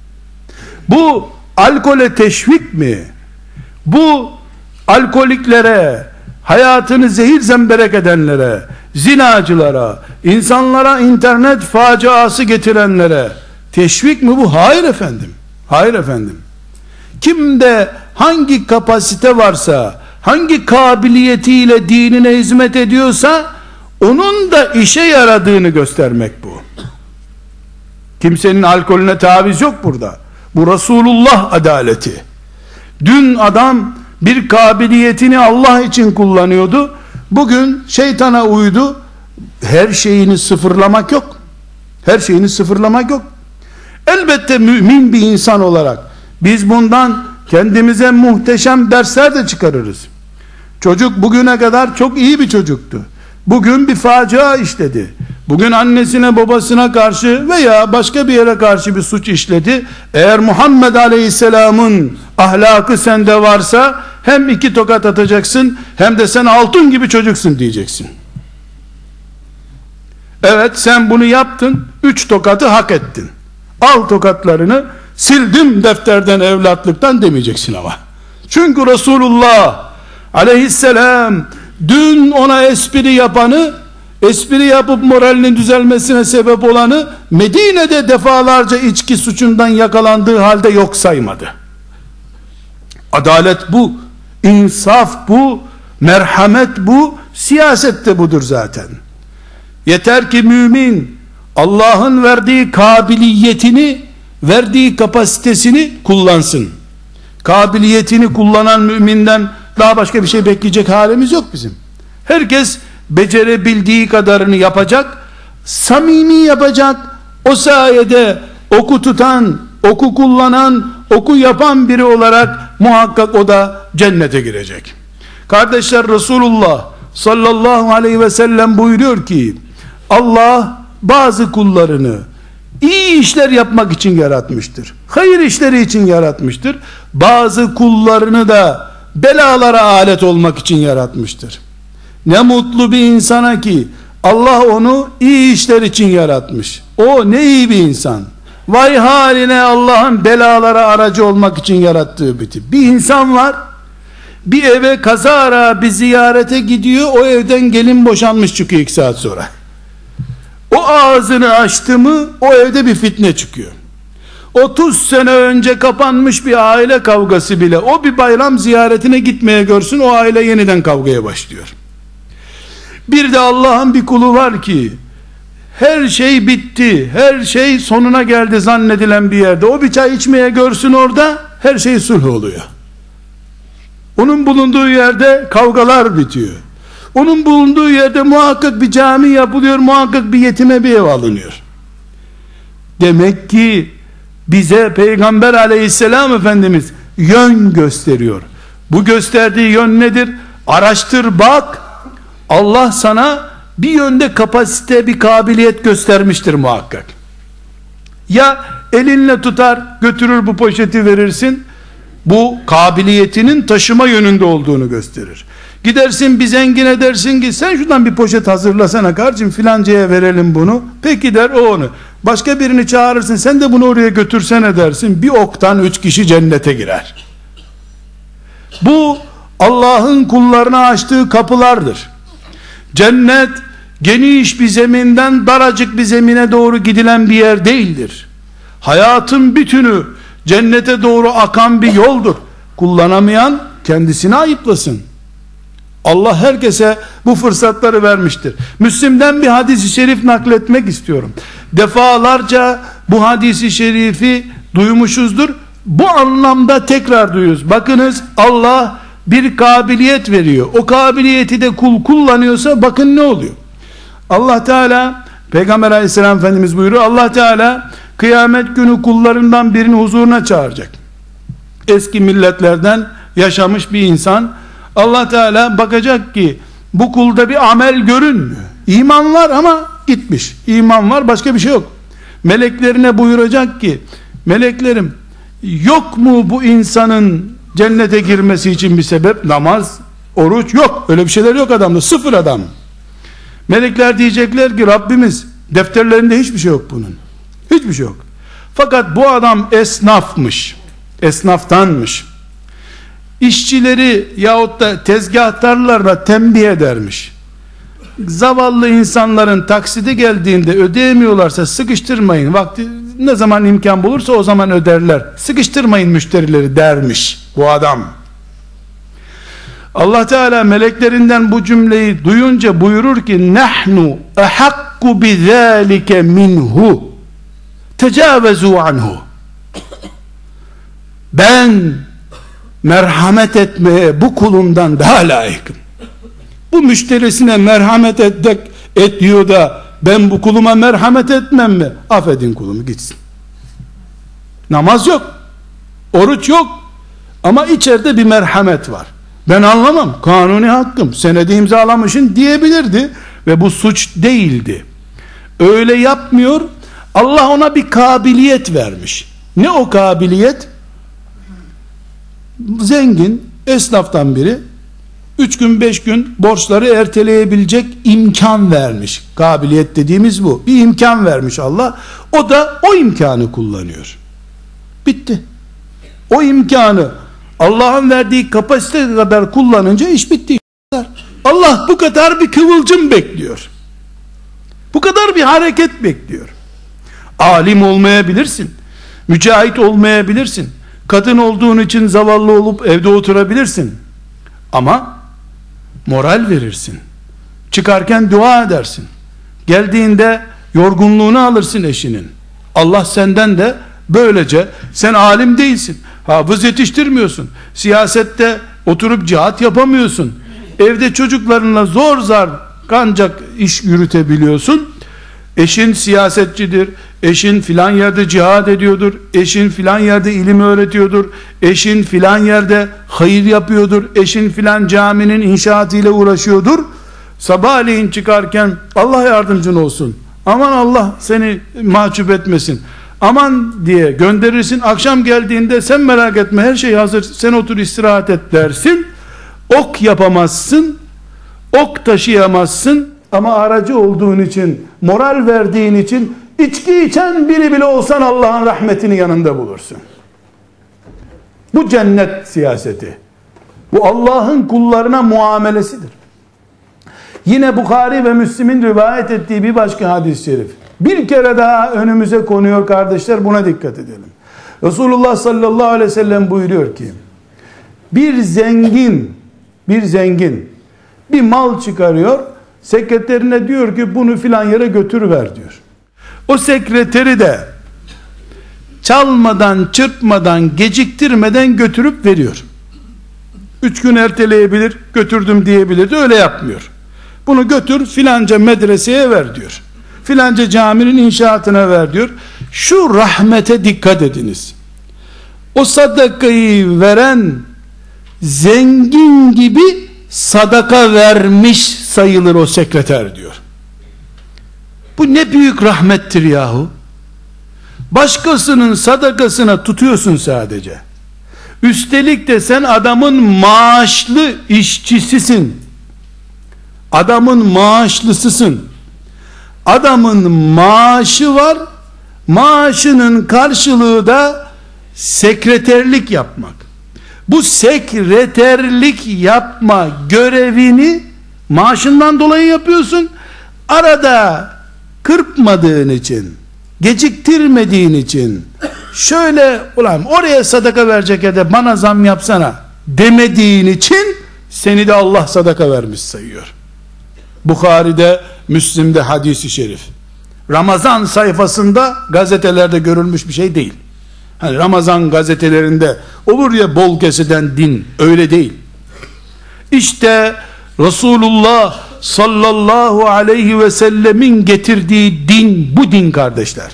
Bu alkole teşvik mi? Bu alkoliklere, hayatını zehir zemberek edenlere, zinacılara, insanlara internet faciası getirenlere teşvik mi bu? Hayır efendim. Hayır efendim. Kimde hangi kapasite varsa, hangi kabiliyetiyle dinine hizmet ediyorsa, onun da işe yaradığını göstermek bu. Kimsenin alkolüne taviz yok burada. Bu Resulullah adaleti. Dün adam bir kabiliyetini Allah için kullanıyordu. Bugün şeytana uydu. Her şeyini sıfırlamak yok. Her şeyini sıfırlamak yok. Elbette mümin bir insan olarak biz bundan kendimize muhteşem dersler de çıkarırız. Çocuk bugüne kadar çok iyi bir çocuktu. Bugün bir facia işledi. Bugün annesine babasına karşı veya başka bir yere karşı bir suç işledi. Eğer Muhammed Aleyhisselam'ın ahlakı sende varsa hem iki tokat atacaksın hem de sen altın gibi çocuksun diyeceksin. Evet, sen bunu yaptın, üç tokatı hak ettin. Al tokatlarını, sildim defterden, evlatlıktan demeyeceksin ama. Çünkü Resulullah Aleyhisselam dün ona espri yapanı, espri yapıp moralinin düzelmesine sebep olanı Medine'de defalarca içki suçundan yakalandığı halde yok saymadı. Adalet bu, insaf bu, merhamet bu, siyaset de budur zaten. Yeter ki mümin Allah'ın verdiği kabiliyetini, verdiği kapasitesini kullansın. Kabiliyetini kullanan müminden daha başka bir şey bekleyecek halimiz yok bizim. Herkes becerebildiği kadarını yapacak, samimi yapacak. O sayede oku tutan, oku kullanan, oku yapan biri olarak muhakkak o da cennete girecek. Kardeşler, Resulullah sallallahu aleyhi ve sellem buyuruyor ki, Allah bazı kullarını iyi işler yapmak için yaratmıştır. Hayır işleri için yaratmıştır. Bazı kullarını da belalara alet olmak için yaratmıştır. Ne mutlu bir insana ki Allah onu iyi işler için yaratmış. O ne iyi bir insan. Vay haline, Allah'ın belalara aracı olmak için yarattığı bir tip. Bir insan var, bir eve kazara bir ziyarete gidiyor, o evden gelin boşanmış çıkıyor iki saat sonra. O ağzını açtı mı o evde bir fitne çıkıyor. otuz sene önce kapanmış bir aile kavgası bile o bir bayram ziyaretine gitmeye görsün, o aile yeniden kavgaya başlıyor. Bir de Allah'ın bir kulu var ki her şey bitti, her şey sonuna geldi zannedilen bir yerde, o bir çay içmeye görsün, orada her şey sulh oluyor. Onun bulunduğu yerde kavgalar bitiyor. Onun bulunduğu yerde muhakkak bir cami yapılıyor, muhakkak bir yetime bir ev alınıyor. Demek ki bize Peygamber aleyhisselam Efendimiz yön gösteriyor. Bu gösterdiği yön nedir? Araştır, bak. Allah sana bir yönde kapasite, bir kabiliyet göstermiştir muhakkak. Ya elinle tutar götürür bu poşeti verirsin, bu kabiliyetinin taşıma yönünde olduğunu gösterir. Gidersin bir zengine dersin ki sen şuradan bir poşet hazırlasana kardeşim, filancaya verelim bunu. Peki der o onu. Başka birini çağırırsın, sen de bunu oraya götürsene dersin. Bir oktan üç kişi cennete girer. Bu Allah'ın kullarına açtığı kapılardır. Cennet geniş bir zeminden daracık bir zemine doğru gidilen bir yer değildir. Hayatın bütünü cennete doğru akan bir yoldur. Kullanamayan kendisini ayıplasın. Allah herkese bu fırsatları vermiştir. Müslim'den bir hadis-i şerif nakletmek istiyorum. Defalarca bu hadis-i şerifi duymuşuzdur. Bu anlamda tekrar duyuyoruz. Bakınız, Allah bir kabiliyet veriyor. O kabiliyeti de kul kullanıyorsa bakın ne oluyor. Allah Teala, Peygamber aleyhisselam Efendimiz buyuruyor, Allah Teala kıyamet günü kullarından birini huzuruna çağıracak. Eski milletlerden yaşamış bir insan. Allah Teala bakacak ki bu kulda bir amel görünmüyor. İman var ama gitmiş. İman var, başka bir şey yok. Meleklerine buyuracak ki, meleklerim, yok mu bu insanın cennete girmesi için bir sebep? Namaz, oruç yok. Öyle bir şeyler yok adamda. Sıfır adam. Melekler diyecekler ki Rabbimiz, defterlerinde hiçbir şey yok bunun. Hiçbir şey yok. Fakat bu adam esnafmış. Esnaftanmış. İşçileri yahut da tezgahtarlarla tembih edermiş. Zavallı insanların taksidi geldiğinde ödeyemiyorlarsa sıkıştırmayın. Vakti ne zaman imkan bulursa o zaman öderler. Sıkıştırmayın müşterileri dermiş bu adam. Allah Teala meleklerinden bu cümleyi duyunca buyurur ki nahnu ehakku bizalike minhu tecavezu anhu. Ben merhamet etmeye bu kulumdan daha layıkım. Bu müşterisine merhamet etmek ediyor da ben bu kuluma merhamet etmem mi? Affedin kulumu gitsin. Namaz yok, oruç yok ama içeride bir merhamet var. Ben anlamam, kanuni hakkım, senedi imzalamışsın diyebilirdi ve bu suç değildi. Öyle yapmıyor. Allah ona bir kabiliyet vermiş. Ne o kabiliyet? Zengin esnaftan biri üç gün beş gün borçları erteleyebilecek imkan vermiş. Kabiliyet dediğimiz bu. Bir imkan vermiş Allah. O da o imkanı kullanıyor. Bitti. O imkanı Allah'ın verdiği kapasite kadar kullanınca iş bitti. Allah bu kadar bir kıvılcım bekliyor. Bu kadar bir hareket bekliyor. Alim olmayabilirsin. Mücahit olmayabilirsin. Kadın olduğun için zavallı olup evde oturabilirsin. Ama moral verirsin. Çıkarken dua edersin. Geldiğinde yorgunluğunu alırsın eşinin. Allah senden de böylece, sen alim değilsin, hafız yetiştirmiyorsun, siyasette oturup cihat yapamıyorsun, evde çocuklarınla zor zar ancak iş yürütebiliyorsun. Eşin siyasetçidir, eşin filan yerde cihad ediyordur, eşin filan yerde ilim öğretiyordur, eşin filan yerde hayır yapıyordur, eşin filan caminin inşaatıyla uğraşıyordur. Sabahleyin çıkarken Allah yardımcın olsun, aman Allah seni mahcup etmesin, aman diye gönderirsin. Akşam geldiğinde sen merak etme, her şey hazır, sen otur istirahat et dersin. Ok yapamazsın, ok taşıyamazsın ama aracı olduğun için, moral verdiğin için içki içen biri bile olsan Allah'ın rahmetini yanında bulursun. Bu cennet siyaseti. Bu Allah'ın kullarına muamelesidir. Yine Bukhari ve Müslim'in rivayet ettiği bir başka hadis-i şerif bir kere daha önümüze konuyor kardeşler, buna dikkat edelim. Resulullah sallallahu aleyhi ve sellem buyuruyor ki, bir zengin bir zengin bir mal çıkarıyor, sekreterine diyor ki bunu filan yere götürüver diyor. O sekreteri de çalmadan, çırpmadan, geciktirmeden götürüp veriyor. Üç gün erteleyebilir, götürdüm diyebilir de öyle yapmıyor. Bunu götür filanca medreseye ver diyor. Filanca caminin inşaatına ver diyor. Şu rahmete dikkat ediniz. O sadakayı veren zengin gibi sadaka vermiş sayılır o sekreter diyor. Bu ne büyük rahmettir yahu. Başkasının sadakasına tutuyorsun sadece. Üstelik de sen adamın maaşlı işçisisin. Adamın maaşlısısın. Adamın maaşı var. Maaşının karşılığı da sekreterlik yapmak. Bu sekreterlik yapma görevini maaşından dolayı yapıyorsun. Arada kırpmadığın için, geciktirmediğin için, şöyle ulan oraya sadaka verecek ya da bana zam yapsana demediğin için seni de Allah sadaka vermiş sayıyor. Bukhari'de, Müslim'de hadisi şerif. Ramazan sayfasında gazetelerde görülmüş bir şey değil. Hani Ramazan gazetelerinde olur ya bol keseden din, öyle değil. İşte Resulullah sallallahu aleyhi ve sellemin getirdiği din bu din kardeşler.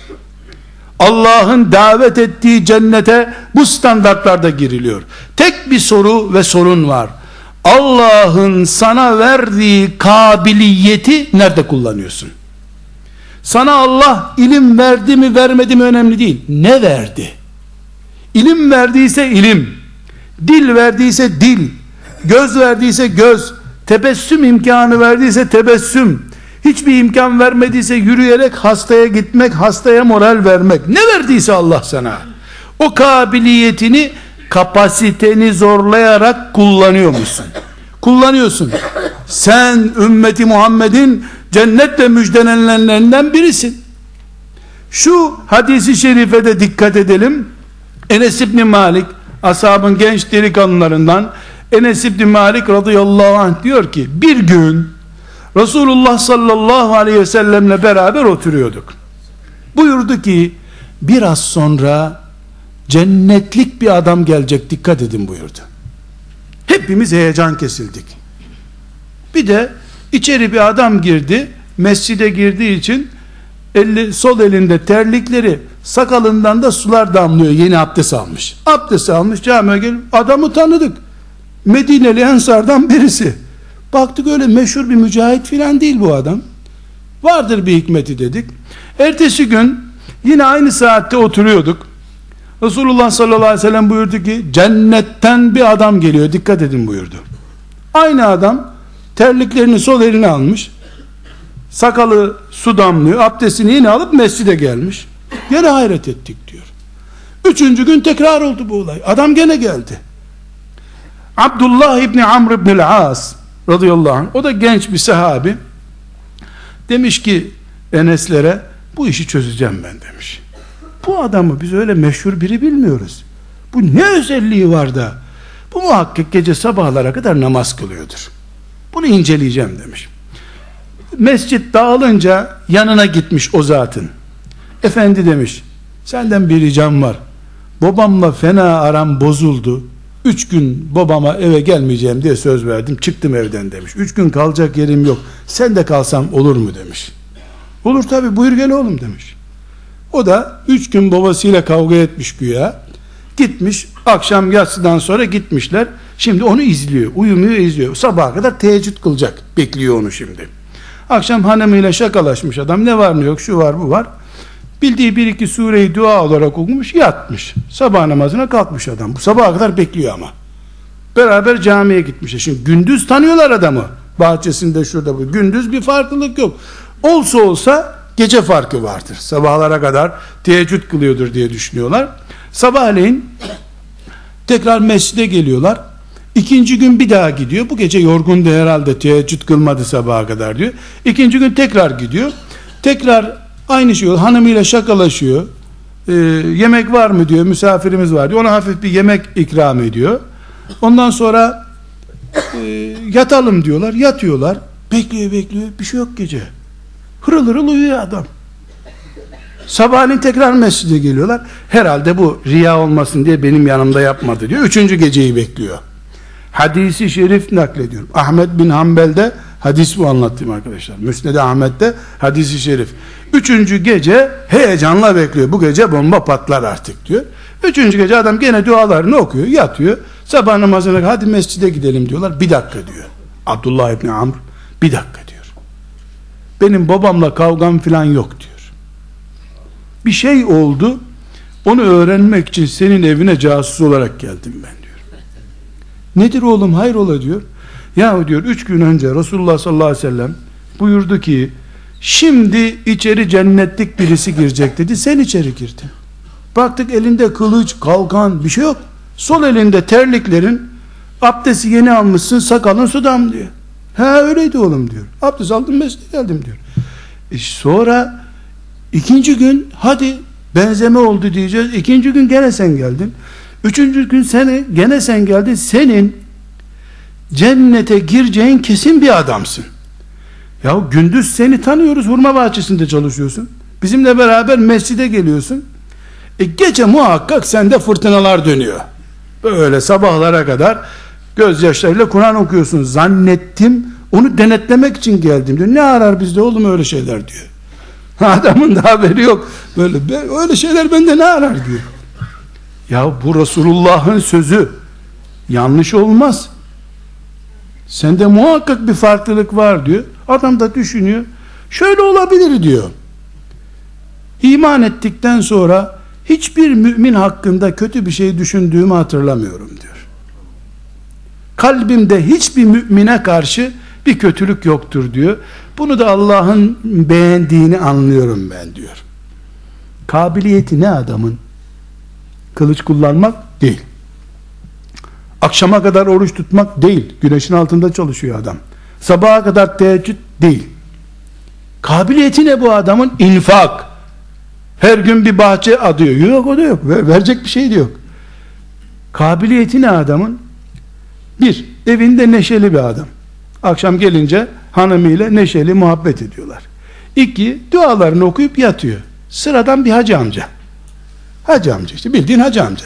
Allah'ın davet ettiği cennete bu standartlarda giriliyor. Tek bir soru ve sorun var. Allah'ın sana verdiği kabiliyeti nerede kullanıyorsun? Sana Allah ilim verdi mi vermedi mi önemli değil. Ne verdi? İlim verdiyse ilim, dil verdiyse dil, göz verdiyse göz, tebessüm imkanı verdiyse tebessüm, hiçbir imkan vermediyse yürüyerek hastaya gitmek, hastaya moral vermek, ne verdiyse Allah sana, o kabiliyetini, kapasiteni zorlayarak kullanıyor musun? Kullanıyorsun. Sen ümmeti Muhammed'in cennetle müjdelenenlerinden birisin. Şu hadisi şerife de dikkat edelim. Enes İbni Malik, ashabın genç delikanlılarından Enes İbni Malik radıyallahu anh diyor ki, bir gün Resulullah sallallahu aleyhi ve sellemle beraber oturuyorduk. Buyurdu ki, biraz sonra cennetlik bir adam gelecek, dikkat edin buyurdu. Hepimiz heyecan kesildik. Bir de içeri bir adam girdi, mescide girdiği için eli, sol elinde terlikleri, sakalından da sular damlıyor, yeni abdest almış. Abdest almış, camiye gelip adamı tanıdık. Medineli Ensar'dan birisi. Baktık öyle meşhur bir mücahit filan değil bu adam. Vardır bir hikmeti dedik. Ertesi gün yine aynı saatte oturuyorduk. Resulullah sallallahu aleyhi ve sellem buyurdu ki, cennetten bir adam geliyor, dikkat edin buyurdu. Aynı adam terliklerini sol eline almış, sakalı su damlıyor, abdestini yine alıp mescide gelmiş. Gene hayret ettik diyor. Üçüncü gün tekrar oldu bu olay. Adam gene geldi. Abdullah İbni Amr İbni As radıyallahu anh, o da genç bir sahabi, demiş ki Eneslere, bu işi çözeceğim ben demiş. Bu adamı biz öyle meşhur biri bilmiyoruz. Bu ne özelliği var da bu muhakkak gece sabahlara kadar namaz kılıyordur. Bunu inceleyeceğim demiş. Mescit dağılınca yanına gitmiş o zatın. Efendi demiş, senden bir ricam var. Babamla fena aram bozuldu. Üç gün babama eve gelmeyeceğim diye söz verdim. Çıktım evden demiş. Üç gün kalacak yerim yok. Sen de kalsam olur mu demiş. Olur tabi, buyur gel oğlum demiş. O da üç gün babasıyla kavga etmiş güya. Gitmiş, akşam yatsıdan sonra gitmişler. Şimdi onu izliyor, uyumuyor, izliyor. Sabaha kadar teheccüd kılacak, bekliyor onu şimdi. Akşam hanımıyla şakalaşmış adam, ne var ne yok, şu var bu var. Bildiği bir iki sureyi dua olarak okumuş, yatmış. Sabah namazına kalkmış adam. Bu sabaha kadar bekliyor ama. Beraber camiye gitmişler. Şimdi gündüz tanıyorlar adamı. Bahçesinde şurada bu. Gündüz bir farklılık yok. Olsa olsa gece farkı vardır. Sabahlara kadar teheccüd kılıyordur diye düşünüyorlar. Sabahleyin tekrar mescide geliyorlar. İkinci gün bir daha gidiyor. Bu gece yorgundu herhalde, teheccüd kılmadı sabaha kadar diyor. İkinci gün tekrar gidiyor. Tekrar aynı şey oluyor. Hanımıyla şakalaşıyor. Ee, yemek var mı diyor. Misafirimiz var diyor. Ona hafif bir yemek ikram ediyor. Ondan sonra e, yatalım diyorlar. Yatıyorlar. Bekliyor bekliyor. Bir şey yok gece. Hırıl hırıl uyuyor adam. Sabahleyin tekrar mescide geliyorlar. Herhalde bu riya olmasın diye benim yanımda yapmadı diyor. Üçüncü geceyi bekliyor. Hadisi şerif naklediyorum. Ahmet bin Hanbel'de hadis bu, anlattım arkadaşlar. Müsned-i Ahmet'te hadisi şerif. Üçüncü gece heyecanla bekliyor. Bu gece bomba patlar artık diyor. Üçüncü gece adam gene dualarını okuyor, yatıyor. Sabah namazına hadi mescide gidelim diyorlar. Bir dakika diyor. Abdullah İbni Amr bir dakika diyor. Benim babamla kavgam falan yok diyor. Bir şey oldu. Onu öğrenmek için senin evine casus olarak geldim ben diyor. Nedir oğlum, hayrola diyor. Ya diyor, üç gün önce Resulullah sallallahu aleyhi ve sellem buyurdu ki şimdi içeri cennetlik birisi girecek dedi. Sen içeri girdin. Baktık elinde kılıç, kalkan bir şey yok. Sol elinde terliklerin, abdesti yeni almışsın, sakalın su damlıyor. Ha öyleydi oğlum diyor. Abdest aldım, mescide geldim diyor. E sonra ikinci gün hadi benzeme oldu diyeceğiz. İkinci gün gene sen geldin. Üçüncü gün seni gene sen geldin. Senin cennete gireceğin kesin bir adamsın. Ya gündüz seni tanıyoruz, hurma bahçesinde çalışıyorsun. Bizimle beraber mescide geliyorsun. E gece muhakkak sende fırtınalar dönüyor. Böyle sabahlara kadar gözyaşlarıyla Kur'an okuyorsun. Zannettim, onu denetlemek için geldim diyor. Ne arar bizde oğlum öyle şeyler diyor. Adamın da haberi yok. Böyle öyle şeyler bende ne arar diyor. Ya bu Resulullah'ın sözü yanlış olmaz. Sende muhakkak bir farklılık var diyor. Adam da düşünüyor. Şöyle olabilir diyor. İman ettikten sonra hiçbir mümin hakkında kötü bir şey düşündüğümü hatırlamıyorum diyor. Kalbimde hiçbir mümine karşı bir kötülük yoktur diyor. Bunu da Allah'ın beğendiğini anlıyorum ben diyor. Kabiliyeti ne adamın? Kılıç kullanmak değil. Akşama kadar oruç tutmak değil. Güneşin altında çalışıyor adam. Sabaha kadar teheccüd değil. Kabiliyeti ne bu adamın? İnfak. Her gün bir bahçe adıyor. Yok, o da yok. Ver, verecek bir şey de yok. Kabiliyeti ne adamın? Bir, evinde neşeli bir adam. Akşam gelince hanımıyla neşeli muhabbet ediyorlar. İki, dualarını okuyup yatıyor. Sıradan bir hacı amca. Hacı amca işte, bildiğin hacı amca.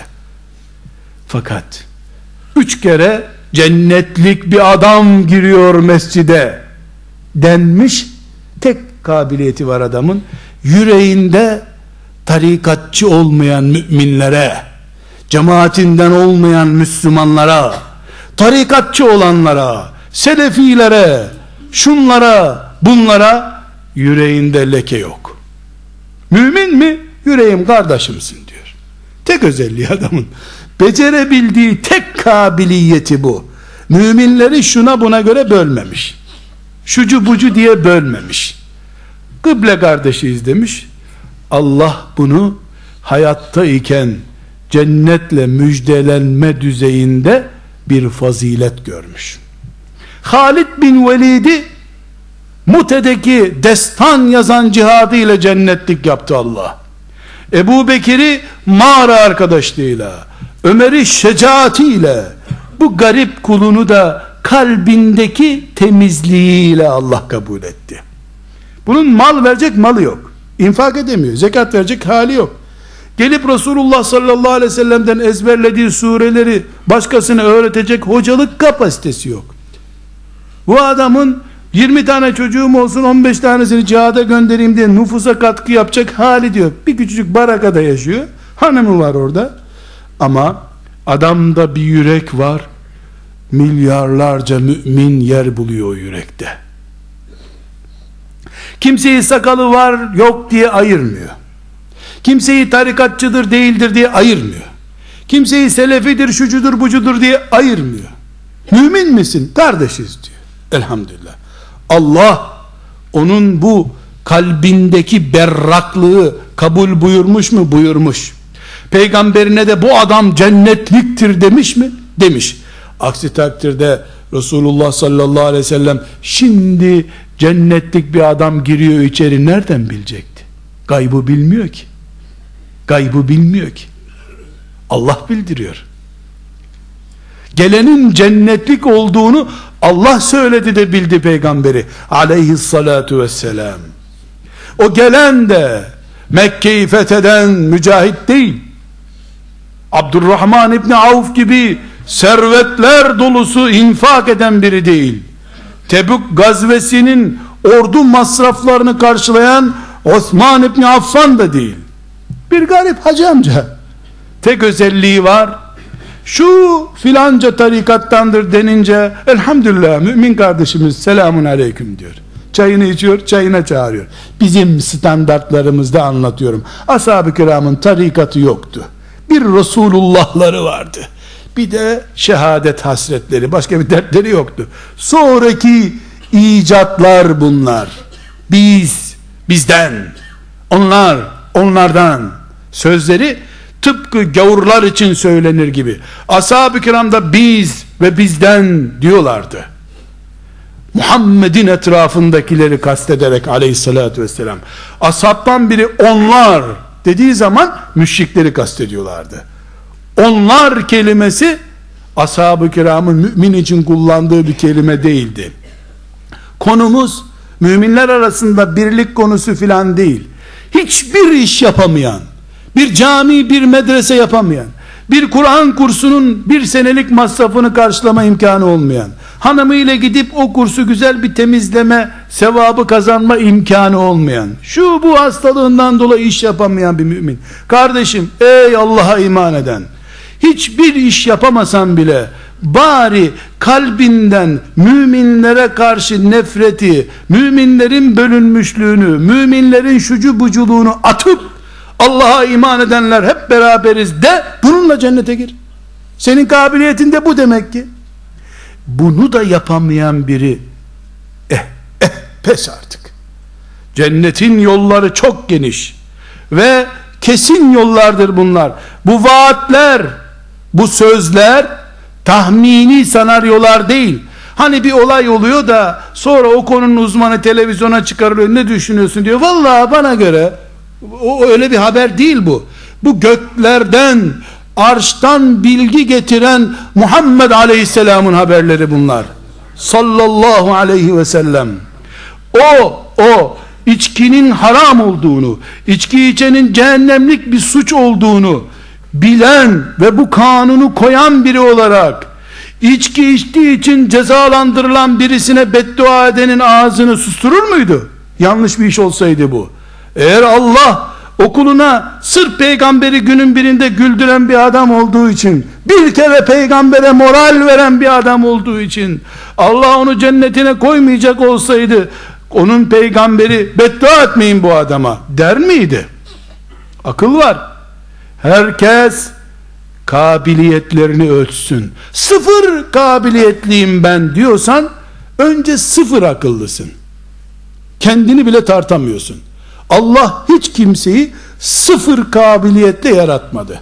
Fakat üç kere cennetlik bir adam giriyor mescide denmiş. Tek kabiliyeti var adamın. Yüreğinde tarikatçı olmayan müminlere, cemaatinden olmayan Müslümanlara, tarikatçı olanlara, selefilere, şunlara, bunlara yüreğinde leke yok. Mümin mi? Yüreğim kardeşimsin diyor. Tek özelliği adamın. Becerebildiği tek kabiliyeti bu. Müminleri şuna buna göre bölmemiş. Şucu bucu diye bölmemiş. Kıble kardeşiyiz demiş. Allah bunu hayatta iken cennetle müjdelenme düzeyinde bir fazilet görmüş. Halid bin Velid'i Mute'deki destan yazan cihadı ile cennetlik yaptı Allah. Ebu Bekir'i mağara arkadaşlığıyla, Ömer'i şecaatiyle, bu garip kulunu da kalbindeki temizliğiyle Allah kabul etti. Bunun mal verecek malı yok. İnfak edemiyor. Zekat verecek hali yok. Gelip Resulullah sallallahu aleyhi ve sellem'den ezberlediği sureleri başkasına öğretecek hocalık kapasitesi yok. Bu adamın yirmi tane çocuğum olsun, on beş tanesini cihada göndereyim diye nüfusa katkı yapacak hali diyor. Bir küçücük barakada yaşıyor. Hanımı var orada. Ama adamda bir yürek var. Milyarlarca mümin yer buluyor o yürekte. Kimseyi sakalı var yok diye ayırmıyor. Kimseyi tarikatçıdır değildir diye ayırmıyor. Kimseyi selefidir, şucudur, bucudur diye ayırmıyor. Mümin misin? Kardeşiz diyor. Elhamdülillah. Allah onun bu kalbindeki berraklığı kabul buyurmuş mu? Buyurmuş. Peygamberine de bu adam cennetliktir demiş mi? Demiş. Aksi takdirde Resulullah sallallahu aleyhi ve sellem şimdi cennetlik bir adam giriyor içeri nereden bilecekti? Gaybı bilmiyor ki. Gaybı bilmiyor ki. Allah bildiriyor. Gelenin cennetlik olduğunu Allah söyledi de bildi peygamberi aleyhissalatu vesselam. O gelen de Mekke'yi fetheden mücahit değil. Abdurrahman İbni Avf gibi servetler dolusu infak eden biri değil. Tebük gazvesinin ordu masraflarını karşılayan Osman İbni Affan da değil. Bir garip hacı amca. Tek özelliği var. Şu filanca tarikattandır denince elhamdülillah mümin kardeşimiz selamun aleyküm diyor. Çayını içiyor, çayına çağırıyor. Bizim standartlarımızda anlatıyorum. Ashab-ı kiramın tarikatı yoktu. Bir Resulullah'ları vardı. Bir de şehadet hasretleri, başka bir dertleri yoktu. Sonraki icatlar bunlar. Biz, bizden, onlar, onlardan. Sözleri tıpkı gavurlar için söylenir gibi. Ashab-ı kiramda biz ve bizden diyorlardı. Muhammed'in etrafındakileri kastederek aleyhissalatü vesselam. Ashabtan biri onlar dediği zaman müşrikleri kastediyorlardı. Onlar kelimesi ashab-ı kiramın mümin için kullandığı bir kelime değildi. Konumuz müminler arasında birlik konusu filan değil. Hiçbir iş yapamayan, bir cami, bir medrese yapamayan, bir Kur'an kursunun bir senelik masrafını karşılama imkanı olmayan, hanımıyla gidip o kursu güzel bir temizleme sevabı kazanma imkanı olmayan, şu bu hastalığından dolayı iş yapamayan bir mümin. Kardeşim, ey Allah'a iman eden, hiçbir iş yapamasan bile bari kalbinden müminlere karşı nefreti, müminlerin bölünmüşlüğünü, müminlerin şucu buculuğunu atıp Allah'a iman edenler hep beraberiz de, bununla cennete gir. Senin kabiliyetin de bu demek ki. Bunu da yapamayan biri eh eh pes artık. Cennetin yolları çok geniş ve kesin yollardır bunlar. Bu vaatler, bu sözler tahmini senaryolar değil. Hani bir olay oluyor da sonra o konunun uzmanı televizyona çıkarılıyor, ne düşünüyorsun diyor. Vallahi bana göre o öyle bir haber değil bu. Bu göklerden, arştan bilgi getiren Muhammed Aleyhisselam'ın haberleri bunlar. Sallallahu aleyhi ve sellem. O, o içkinin haram olduğunu, içki içenin cehennemlik bir suç olduğunu bilen ve bu kanunu koyan biri olarak, içki içtiği için cezalandırılan birisine beddua edenin ağzını susturur muydu? Yanlış bir iş olsaydı bu. Eğer Allah okuluna sırf peygamberi günün birinde güldüren bir adam olduğu için, bir kere peygambere moral veren bir adam olduğu için Allah onu cennetine koymayacak olsaydı, onun peygamberi beddua etmeyin bu adama der miydi? Akıl var. Herkes kabiliyetlerini ölçsün. Sıfır kabiliyetliyim ben diyorsan önce sıfır akıllısın. Kendini bile tartamıyorsun. Allah hiç kimseyi sıfır kabiliyetle yaratmadı.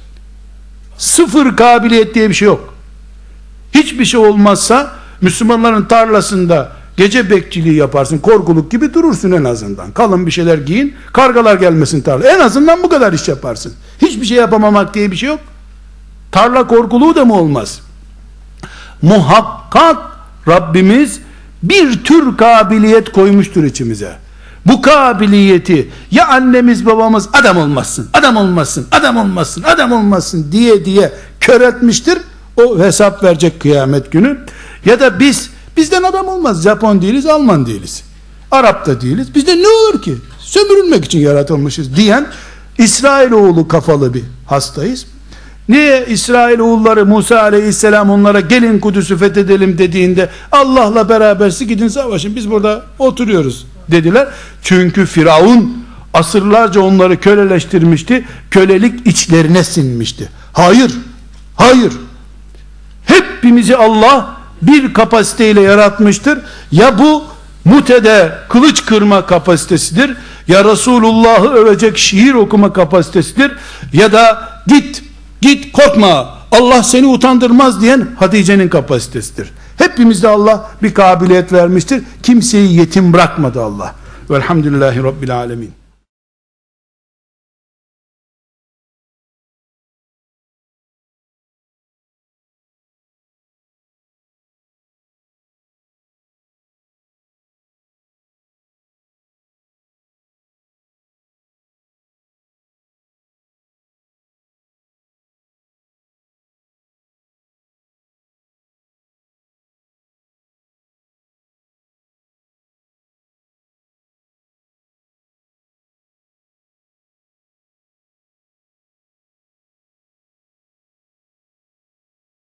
Sıfır kabiliyet diye bir şey yok. Hiçbir şey olmazsa Müslümanların tarlasında gece bekçiliği yaparsın, korkuluk gibi durursun en azından. Kalın bir şeyler giyin, kargalar gelmesin tarla. En azından bu kadar iş yaparsın. Hiçbir şey yapamamak diye bir şey yok. Tarla korkuluğu da mı olmaz? Muhakkak Rabbimiz bir tür kabiliyet koymuştur içimize. Bu kabiliyeti ya annemiz babamız adam olmazsın, adam olmazsın, adam olmazsın, adam olmazsın diye diye kör etmiştir. O hesap verecek kıyamet günü. Ya da biz, bizden adam olmaz. Japon değiliz, Alman değiliz, Arap da değiliz. Bizde ne olur ki? Sömürülmek için yaratılmışız diyen İsrailoğlu kafalı bir hastayız. Niye İsrailoğulları Musa aleyhisselam onlara gelin Kudüs'ü fethedelim dediğinde Allah'la berabersi gidin savaşın, biz burada oturuyoruz dediler. Çünkü Firavun asırlarca onları köleleştirmişti. Kölelik içlerine sinmişti. Hayır, hayır. Hepimizi Allah bir kapasiteyle yaratmıştır. Ya bu mutede kılıç kırma kapasitesidir, ya Resulullah'ı övecek şiir okuma kapasitesidir, ya da git, git korkma, Allah seni utandırmaz diyen Hatice'nin kapasitesidir. Hepimizde Allah bir kabiliyet vermiştir. Kimseyi yetim bırakmadı Allah. Velhamdülillahi Rabbil alemin.